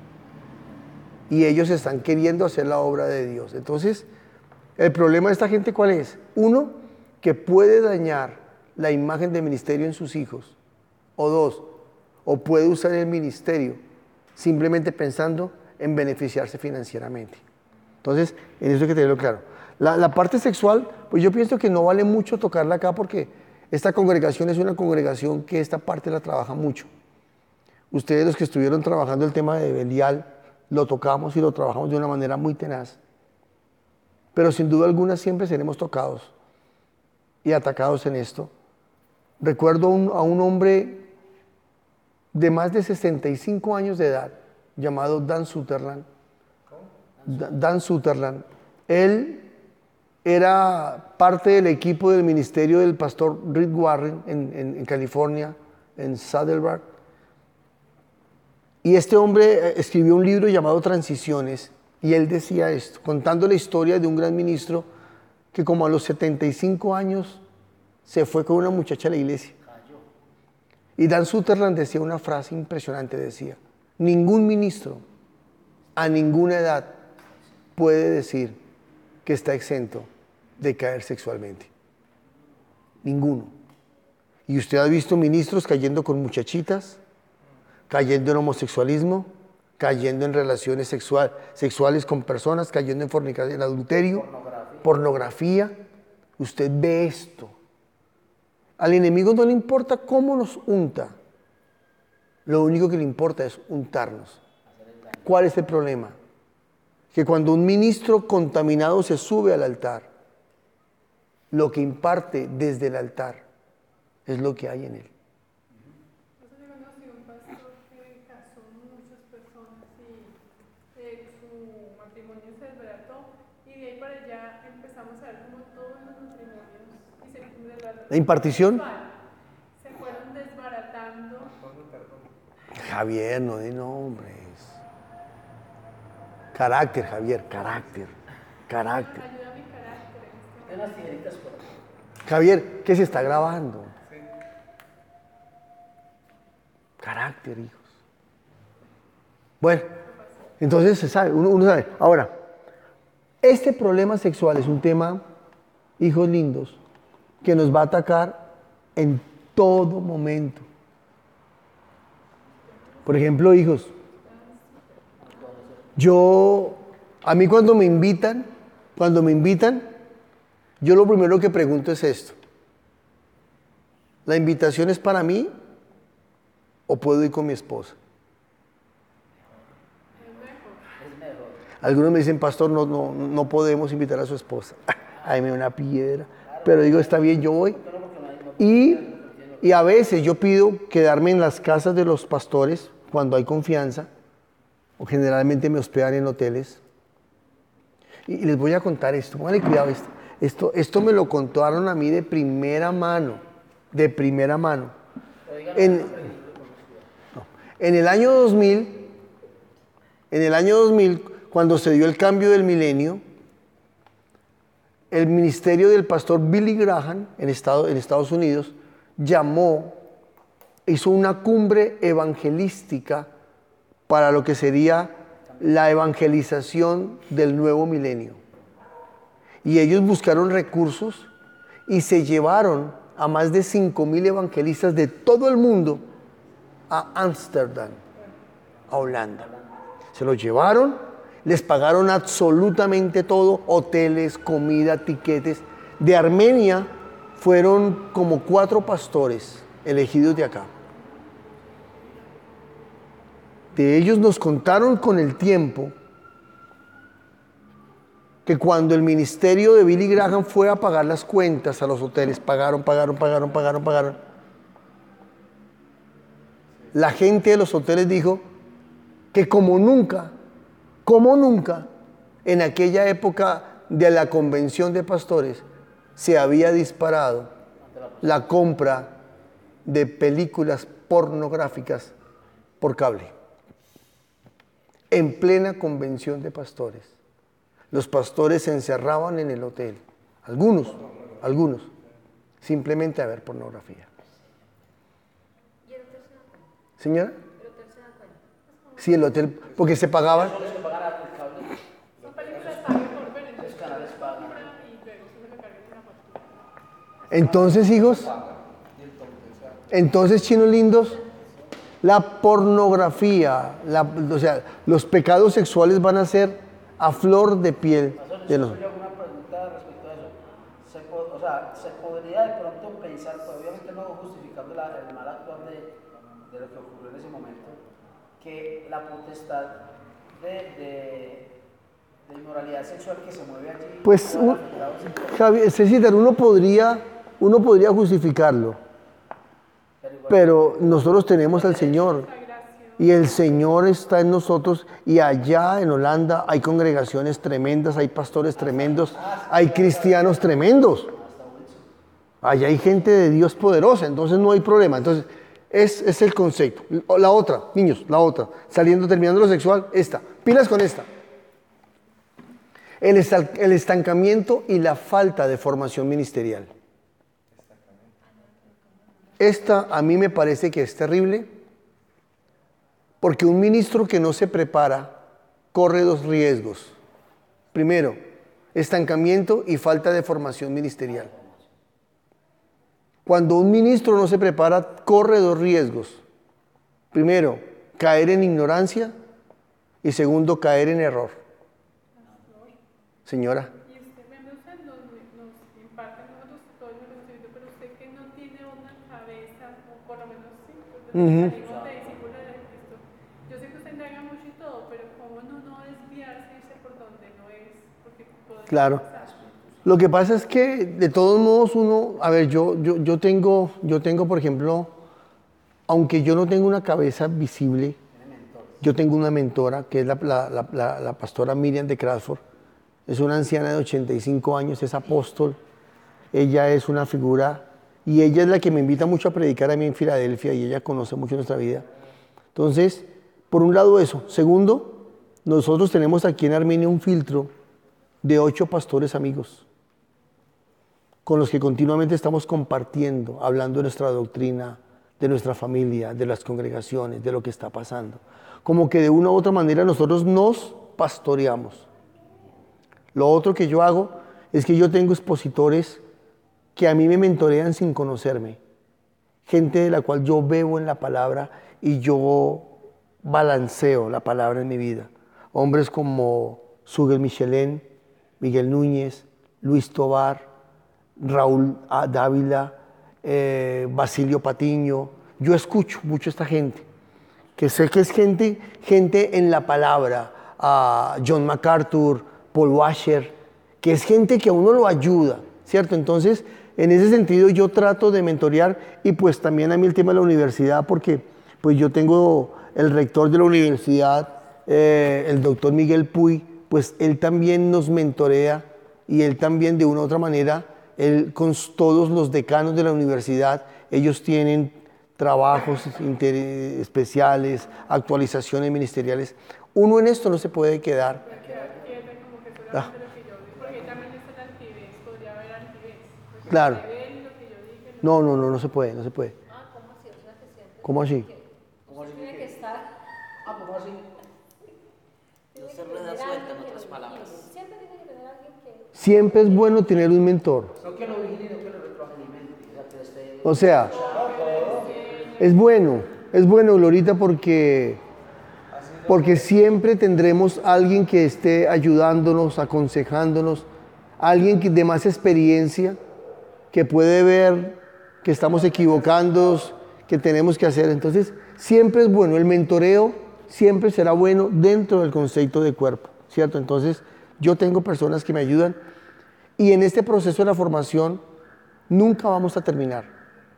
Y ellos están queriendo hacer la obra de Dios. Entonces, el problema de esta gente, ¿cuál es? Uno, que puede dañar la imagen de ministerio en sus hijos. O dos, o puede usar el ministerio simplemente pensando en beneficiarse financieramente. Entonces, en eso hay que tenerlo claro. La, la parte sexual, pues yo pienso que no vale mucho tocarla acá porque esta congregación es una congregación que esta parte la trabaja mucho. Ustedes, los que estuvieron trabajando el tema de Belial, lo tocamos y lo trabajamos de una manera muy tenaz. Pero sin duda alguna siempre seremos tocados y atacados en esto. Recuerdo un, a un hombre de más de sesenta y cinco años de edad, llamado Dan Sutherland. Dan Sutherland. Él era parte del equipo del ministerio del pastor Rick Warren en, en, en California, en Saddleback. Y este hombre escribió un libro llamado Transiciones, y él decía esto, contando la historia de un gran ministro que como a los setenta y cinco años se fue con una muchacha a la iglesia. Y Dan Sutherland decía una frase impresionante, decía, ningún ministro a ninguna edad puede decir que está exento de caer sexualmente. Ninguno. Y usted ha visto ministros cayendo con muchachitas, cayendo en homosexualismo, cayendo en relaciones sexual, sexuales con personas, cayendo en fornicación, en adulterio, pornografía. pornografía. Usted ve esto. Al enemigo no le importa cómo nos unta. Lo único que le importa es untarnos. ¿Cuál es el problema? Que cuando un ministro contaminado se sube al altar, lo que imparte desde el altar es lo que hay en él. Yo conocí un pastor que casó muchas personas y eh, su matrimonio se desbarató y de ahí para allá empezamos a ver como todos los matrimonios y se desbarataron. ¿La impartición? Se fueron desbaratando. Javier, no de nombres. Carácter, Javier, carácter, carácter. Ayuda a mi carácter en este Hay unas tijeritas por ahí. Javier, ¿qué se está grabando? Carácter, hijos. Bueno, entonces se sabe, uno, uno sabe. Ahora, Este problema sexual es un tema, hijos lindos, que nos va a atacar en todo momento. Por ejemplo, hijos, yo, a mí cuando me invitan, cuando me invitan, yo lo primero que pregunto es esto: ¿la invitación es para mí o puedo ir con mi esposa? Algunos me dicen, pastor, no, no, no podemos invitar a su esposa. Ahí me da una piedra. Pero digo, está bien, yo voy. Y, y a veces yo pido quedarme en las casas de los pastores cuando hay confianza, o generalmente me hospedan en hoteles. Y, y les voy a contar esto, pónganle cuidado esto. Esto, esto me lo contaron a mí de primera mano, de primera mano. En, no, en el año dos mil, en el año dos mil, cuando se dio el cambio del milenio, el ministerio del pastor Billy Graham en, Estado, en Estados Unidos llamó, hizo una cumbre evangelística para lo que sería la evangelización del nuevo milenio. Y ellos buscaron recursos y se llevaron a más de cinco mil evangelistas de todo el mundo a Ámsterdam, a Holanda. Se los llevaron. Les pagaron absolutamente todo, hoteles, comida, tiquetes. De Armenia fueron como cuatro pastores elegidos de acá. De ellos nos contaron con el tiempo que cuando el ministerio de Billy Graham fue a pagar las cuentas a los hoteles, pagaron, pagaron, pagaron, pagaron, pagaron. La gente de los hoteles dijo que como nunca, como nunca, en aquella época de la convención de pastores, se había disparado la compra de películas pornográficas por cable. En plena convención de pastores. Los pastores se encerraban en el hotel. Algunos, algunos, simplemente a ver pornografía. ¿Y el hotel se da cuenta? ¿Señora? ¿El hotel se da cuenta? Sí, el hotel, porque se pagaban. Son películas pagas por ver, entonces uno compra y luego se le carga una factura. Entonces, hijos, entonces, chinos lindos, la pornografía, la, o sea, los pecados sexuales van a ser a flor de piel de los... Yo una pregunta respecto a eso. Se, po- o sea, se podría de pronto pensar, pues, obviamente no justificando la, el mal actuar de, de lo que ocurrió en ese momento, que la potestad de, de, de inmoralidad sexual que se mueve allí... Pues, pueda un- afectar a los- Javier, César, uno podría, uno podría justificarlo, pero igual- pero nosotros tenemos al Señor. Y el Señor está en nosotros, y allá en Holanda hay congregaciones tremendas, hay pastores tremendos, hay cristianos tremendos. Allá hay gente de Dios poderosa, entonces no hay problema. Entonces, es, es el concepto. La otra, niños, la otra, saliendo, terminando lo sexual, esta. Pilas con esta. El, estal- el estancamiento y la falta de formación ministerial. Esta a mí me parece que es terrible. Porque un ministro que no se prepara corre dos riesgos. Primero, estancamiento y falta de formación ministerial. Cuando un ministro no se prepara, corre dos riesgos. Primero, caer en ignorancia, y segundo, caer en error. Señora. Y usted, bueno, usted nos, nos imparte a nosotros todo el conocimiento, pero usted que no tiene una cabeza, o por lo menos sí, porque Ujú. salimos de discípulos de Cristo. Yo sé que usted indaga mucho y todo, pero cómo no, no desviarse y irse por donde no es, porque podemos Claro. pasar. Lo que pasa es que de todos modos uno, a ver, yo, yo, yo tengo, yo tengo, por ejemplo, aunque yo no tengo una cabeza visible, yo tengo una mentora que es la, la, la, la, la pastora Miriam de Crawford. Es una anciana de ochenta y cinco años, es apóstol. Ella es una figura, y ella es la que me invita mucho a predicar a mí en Filadelfia, y ella conoce mucho nuestra vida. Entonces, por un lado eso. Segundo, nosotros tenemos aquí en Armenia un filtro de ocho pastores amigos, con los que continuamente estamos compartiendo, hablando de nuestra doctrina, de nuestra familia, de las congregaciones, de lo que está pasando. Como que de una u otra manera nosotros nos pastoreamos. Lo otro que yo hago es que yo tengo expositores que a mí me mentorean sin conocerme. Gente de la cual yo veo en la palabra y yo balanceo la palabra en mi vida. Hombres como Suger Michelén, Miguel Núñez, Luis Tobar, Raúl Dávila, eh, Basilio Patiño. Yo escucho mucho a esta gente, que sé que es gente, gente en la palabra, a John MacArthur, Paul Washer, que es gente que a uno lo ayuda, ¿cierto? Entonces, en ese sentido yo trato de mentorear, y pues también a mí el tema de la universidad, porque pues yo tengo el rector de la universidad, eh, el doctor Miguel Puy, pues él también nos mentorea, y él también de una u otra manera, él, con todos los decanos de la universidad, ellos tienen trabajos especiales, actualizaciones ministeriales. Uno en esto no se puede quedar. Ah. Porque también está la altivez, podría haber altivez. Claro. No, no, no, no se puede, no se puede. Ah, ¿cómo así? O sea, que siempre ¿Cómo así? ¿Cómo así? tiene que estar. Ah, ¿cómo así? Tiene No que se rueda tener suelta, alguien en que otras lo palabras. vigile. Siempre tiene que tener alguien que. Siempre es bueno tener un mentor. No que lo vigile, no que lo retroalimente. O sea, que esté... O sea, es bueno, es bueno, Glorita, porque, porque siempre tendremos alguien que esté ayudándonos, aconsejándonos, alguien que, de más experiencia, que puede ver que estamos equivocándonos, que tenemos que hacer. Entonces, siempre es bueno, el mentoreo siempre será bueno dentro del concepto de cuerpo, ¿cierto? Entonces, yo tengo personas que me ayudan, y en este proceso de la formación nunca vamos a terminar.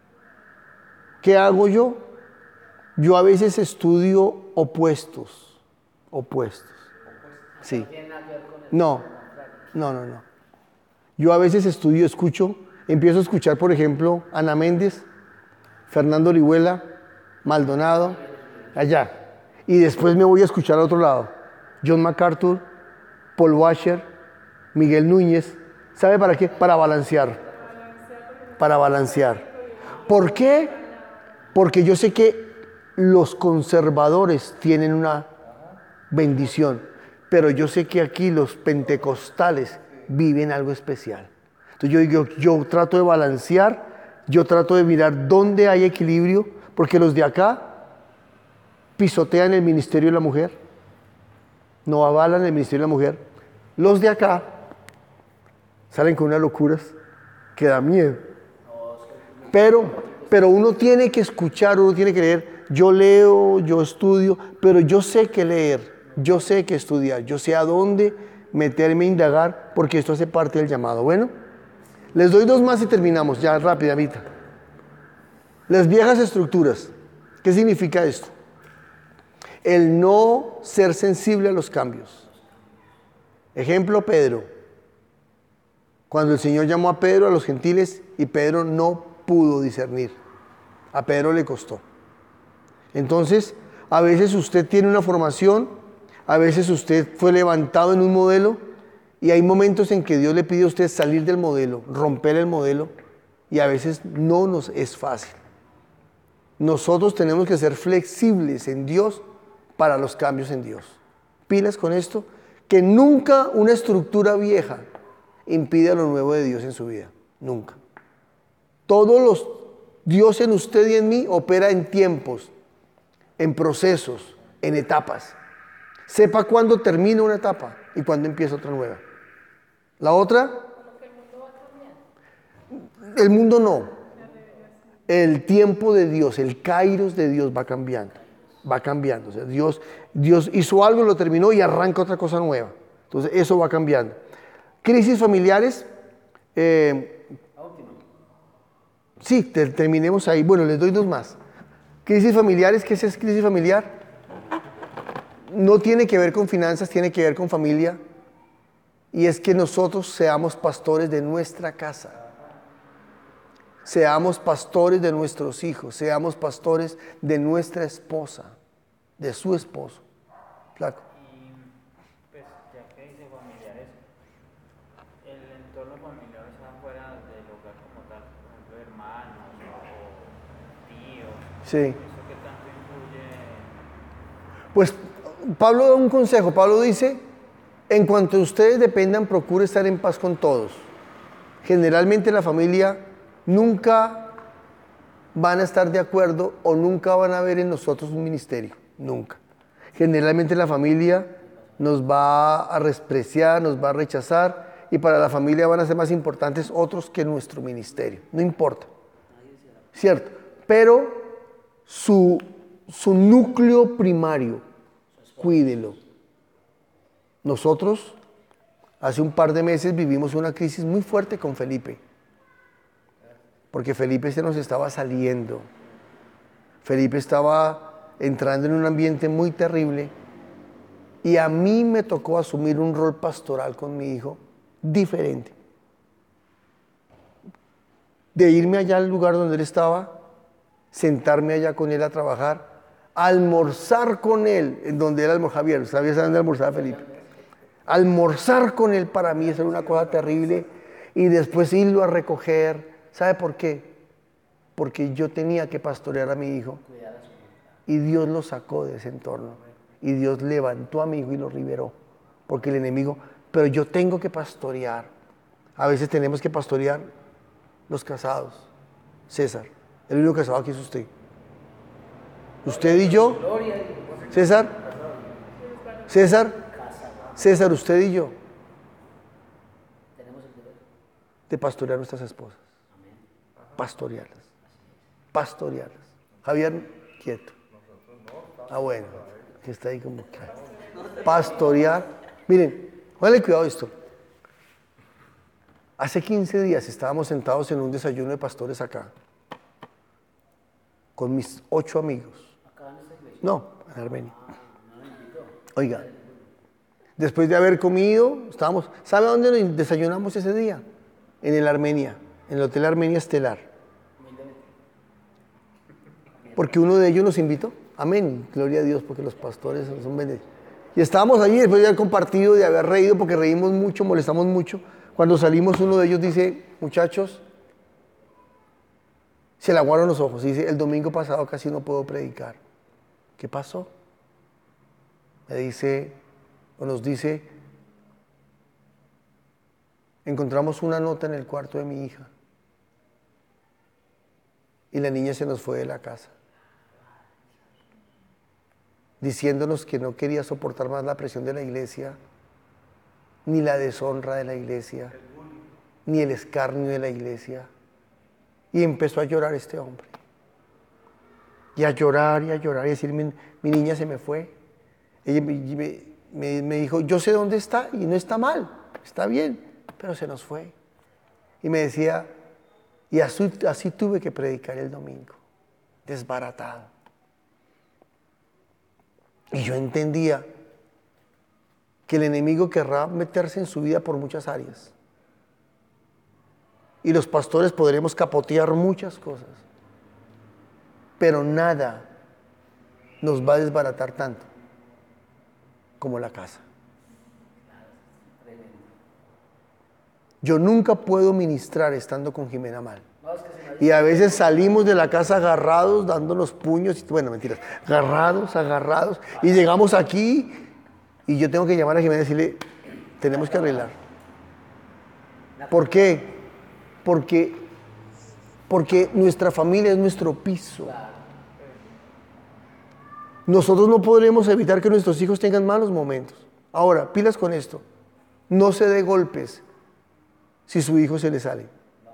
¿Qué hago yo? Yo a veces estudio opuestos, opuestos. Sí. No, no, no, no. Yo a veces estudio, escucho, empiezo a escuchar, por ejemplo, Ana Méndez, Fernando Orihuela, Maldonado, allá. Y después me voy a escuchar a otro lado. John MacArthur, Paul Washer, Miguel Núñez. ¿Sabe para qué? Para balancear. Para balancear. ¿Por qué? Porque yo sé que los conservadores tienen una bendición, pero yo sé que aquí los pentecostales viven algo especial. Entonces yo digo, yo trato de balancear, yo trato de mirar dónde hay equilibrio, porque los de acá pisotean el ministerio de la mujer, no avalan el ministerio de la mujer. Los de acá salen con unas locuras que da miedo. Pero... Pero uno tiene que escuchar, uno tiene que leer. Yo leo, yo estudio, pero yo sé que leer, yo sé que estudiar, yo sé a dónde meterme a indagar, porque esto hace parte del llamado. Bueno, les doy dos más y terminamos, ya rápidamente. Las viejas estructuras. ¿Qué significa esto? El no ser sensible a los cambios. Ejemplo, Pedro. Cuando el Señor llamó a Pedro a los gentiles y Pedro no pudo discernir. A Pedro le costó. Entonces, a veces usted tiene una formación, a veces usted fue levantado en un modelo, y hay momentos en que Dios le pide a usted salir del modelo, romper el modelo, y a veces no nos es fácil. Nosotros tenemos que ser flexibles en Dios para los cambios en Dios. Pilas con esto, que nunca una estructura vieja impide lo nuevo de Dios en su vida. Nunca. Todos los Dios en usted y en mí opera en tiempos, en procesos, en etapas. Sepa cuándo termina una etapa y cuándo empieza otra nueva. La otra, el mundo no. El tiempo de Dios, el kairos de Dios va cambiando, va cambiando. O sea, Dios, Dios hizo algo, lo terminó y arranca otra cosa nueva. Entonces eso va cambiando. Crisis familiares. Eh, Sí, te, terminemos ahí. Bueno, les doy dos más. Crisis familiares, ¿qué es crisis familiar? No tiene que ver con finanzas, tiene que ver con familia. Y es que nosotros seamos pastores de nuestra casa. Seamos pastores de nuestros hijos, seamos pastores de nuestra esposa, de su esposo. Flaco. Y pues, ya que dice familiares, el entorno familiar está fuera del hogar como tal, por ejemplo, hermanos o tíos. Sí. ¿Eso qué tanto influye? Pues Pablo da un consejo. Pablo dice, En cuanto a ustedes dependan, procure estar en paz con todos. Generalmente la familia nunca van a estar de acuerdo o nunca van a ver en nosotros un ministerio, nunca. Generalmente la familia nos va a despreciar, nos va a rechazar y para la familia van a ser más importantes otros que nuestro ministerio, no importa, ¿cierto? Pero su, su núcleo primario, cuídelo. Nosotros hace un par de meses vivimos una crisis muy fuerte con Felipe, porque Felipe se nos estaba saliendo. Felipe estaba entrando en un ambiente muy terrible y a mí me tocó asumir un rol pastoral con mi hijo diferente. De irme allá al lugar donde él estaba, sentarme allá con él a trabajar, almorzar con él, en donde él almorzaba, Javier, ¿sabías dónde almorzaba Felipe? Almorzar con él para mí era una cosa terrible y después irlo a recoger. ¿Sabe por qué? Porque yo tenía que pastorear a mi hijo y Dios lo sacó de ese entorno y Dios levantó a mi hijo y lo liberó porque el enemigo, pero yo tengo que pastorear. A veces tenemos que pastorear los casados. César, el único casado aquí es usted. Usted y yo. César, César, César, usted y yo, de pastorear a nuestras esposas. Pastorearlas. Pastorearlas. Javier, quieto. Ah, bueno, que está ahí como que. Pastorear. Miren, pónganle cuidado a esto. Hace quince días estábamos sentados en un desayuno de pastores acá, con mis ocho amigos. No, en Armenia. Oiga. Después de haber comido, estábamos, ¿sabe dónde nos desayunamos ese día? En el Armenia, en el Hotel Armenia Estelar. Porque uno de ellos nos invitó. Amén, gloria a Dios, porque los pastores son bendecidos. Y estábamos allí después de haber compartido, de haber reído, porque reímos mucho, molestamos mucho. Cuando salimos, uno de ellos dice, muchachos, se le aguaron los ojos. Y dice, el domingo pasado casi no puedo predicar. ¿Qué pasó? Me dice... o nos dice, encontramos una nota en el cuarto de mi hija y la niña se nos fue de la casa, diciéndonos que no quería soportar más la presión de la iglesia, ni la deshonra de la iglesia, ni el escarnio de la iglesia. Y empezó a llorar este hombre, y a llorar, y a llorar, y a decir, mi, mi niña se me fue. Ella me, me Me, me dijo, yo sé dónde está y no está mal, está bien, pero se nos fue. Y me decía, y así, así tuve que predicar el domingo, desbaratado. Y yo entendía que el enemigo querrá meterse en su vida por muchas áreas. Y los pastores podremos capotear muchas cosas, pero nada nos va a desbaratar tanto como la casa. Yo nunca puedo ministrar estando con Jimena mal. Y a veces salimos de la casa agarrados, dándonos puños, y, bueno, mentiras, agarrados, agarrados, y llegamos aquí y yo tengo que llamar a Jimena y decirle, tenemos que arreglar. ¿Por qué? Porque, porque nuestra familia es nuestro piso. Nosotros no podremos evitar que nuestros hijos tengan malos momentos. Ahora, pilas con esto. No se dé golpes si su hijo se le sale.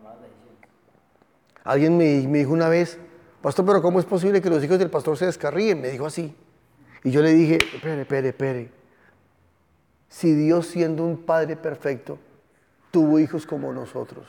Alguien me, me dijo una vez, pastor, pero ¿cómo es posible que los hijos del pastor se descarríen? Me dijo así. Y yo le dije, espere, espere, espere. Si Dios, siendo un Padre perfecto, tuvo hijos como nosotros.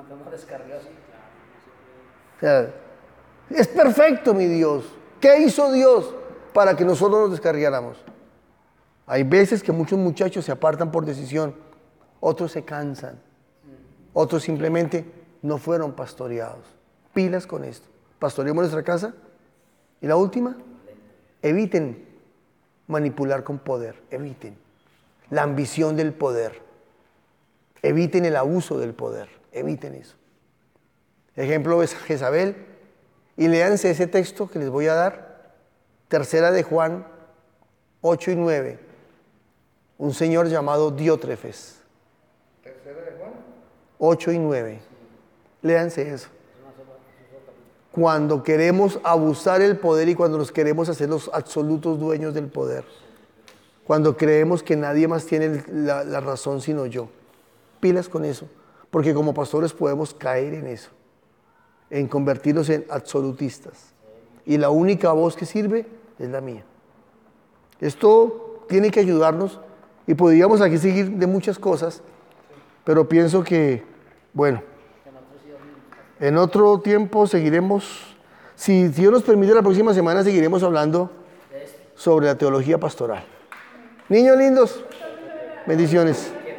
O sea, es perfecto, mi Dios. ¿Qué hizo Dios para que nosotros nos descarriáramos? Hay veces que muchos muchachos se apartan por decisión, otros se cansan, otros simplemente no fueron pastoreados. Pilas con esto. Pastoreemos nuestra casa. Y la última, eviten manipular con poder, eviten la ambición del poder, eviten el abuso del poder, eviten eso. Ejemplo es Jezabel, y léanse ese texto que les voy a dar, tercera de Juan ocho y nueve, un señor llamado Diótrefes. Tercera de Juan. ocho y nueve. Léanse eso. Cuando queremos abusar el poder y cuando nos queremos hacer los absolutos dueños del poder. Cuando creemos que nadie más tiene la, la razón sino yo. Pilas con eso. Porque como pastores podemos caer en eso. En convertirnos en absolutistas. Y la única voz que sirve es la mía. Esto tiene que ayudarnos. Y podríamos aquí seguir de muchas cosas. Pero pienso que, bueno, en otro tiempo seguiremos, si Dios nos permite, la próxima semana seguiremos hablando sobre la teología pastoral. Niños lindos, bendiciones.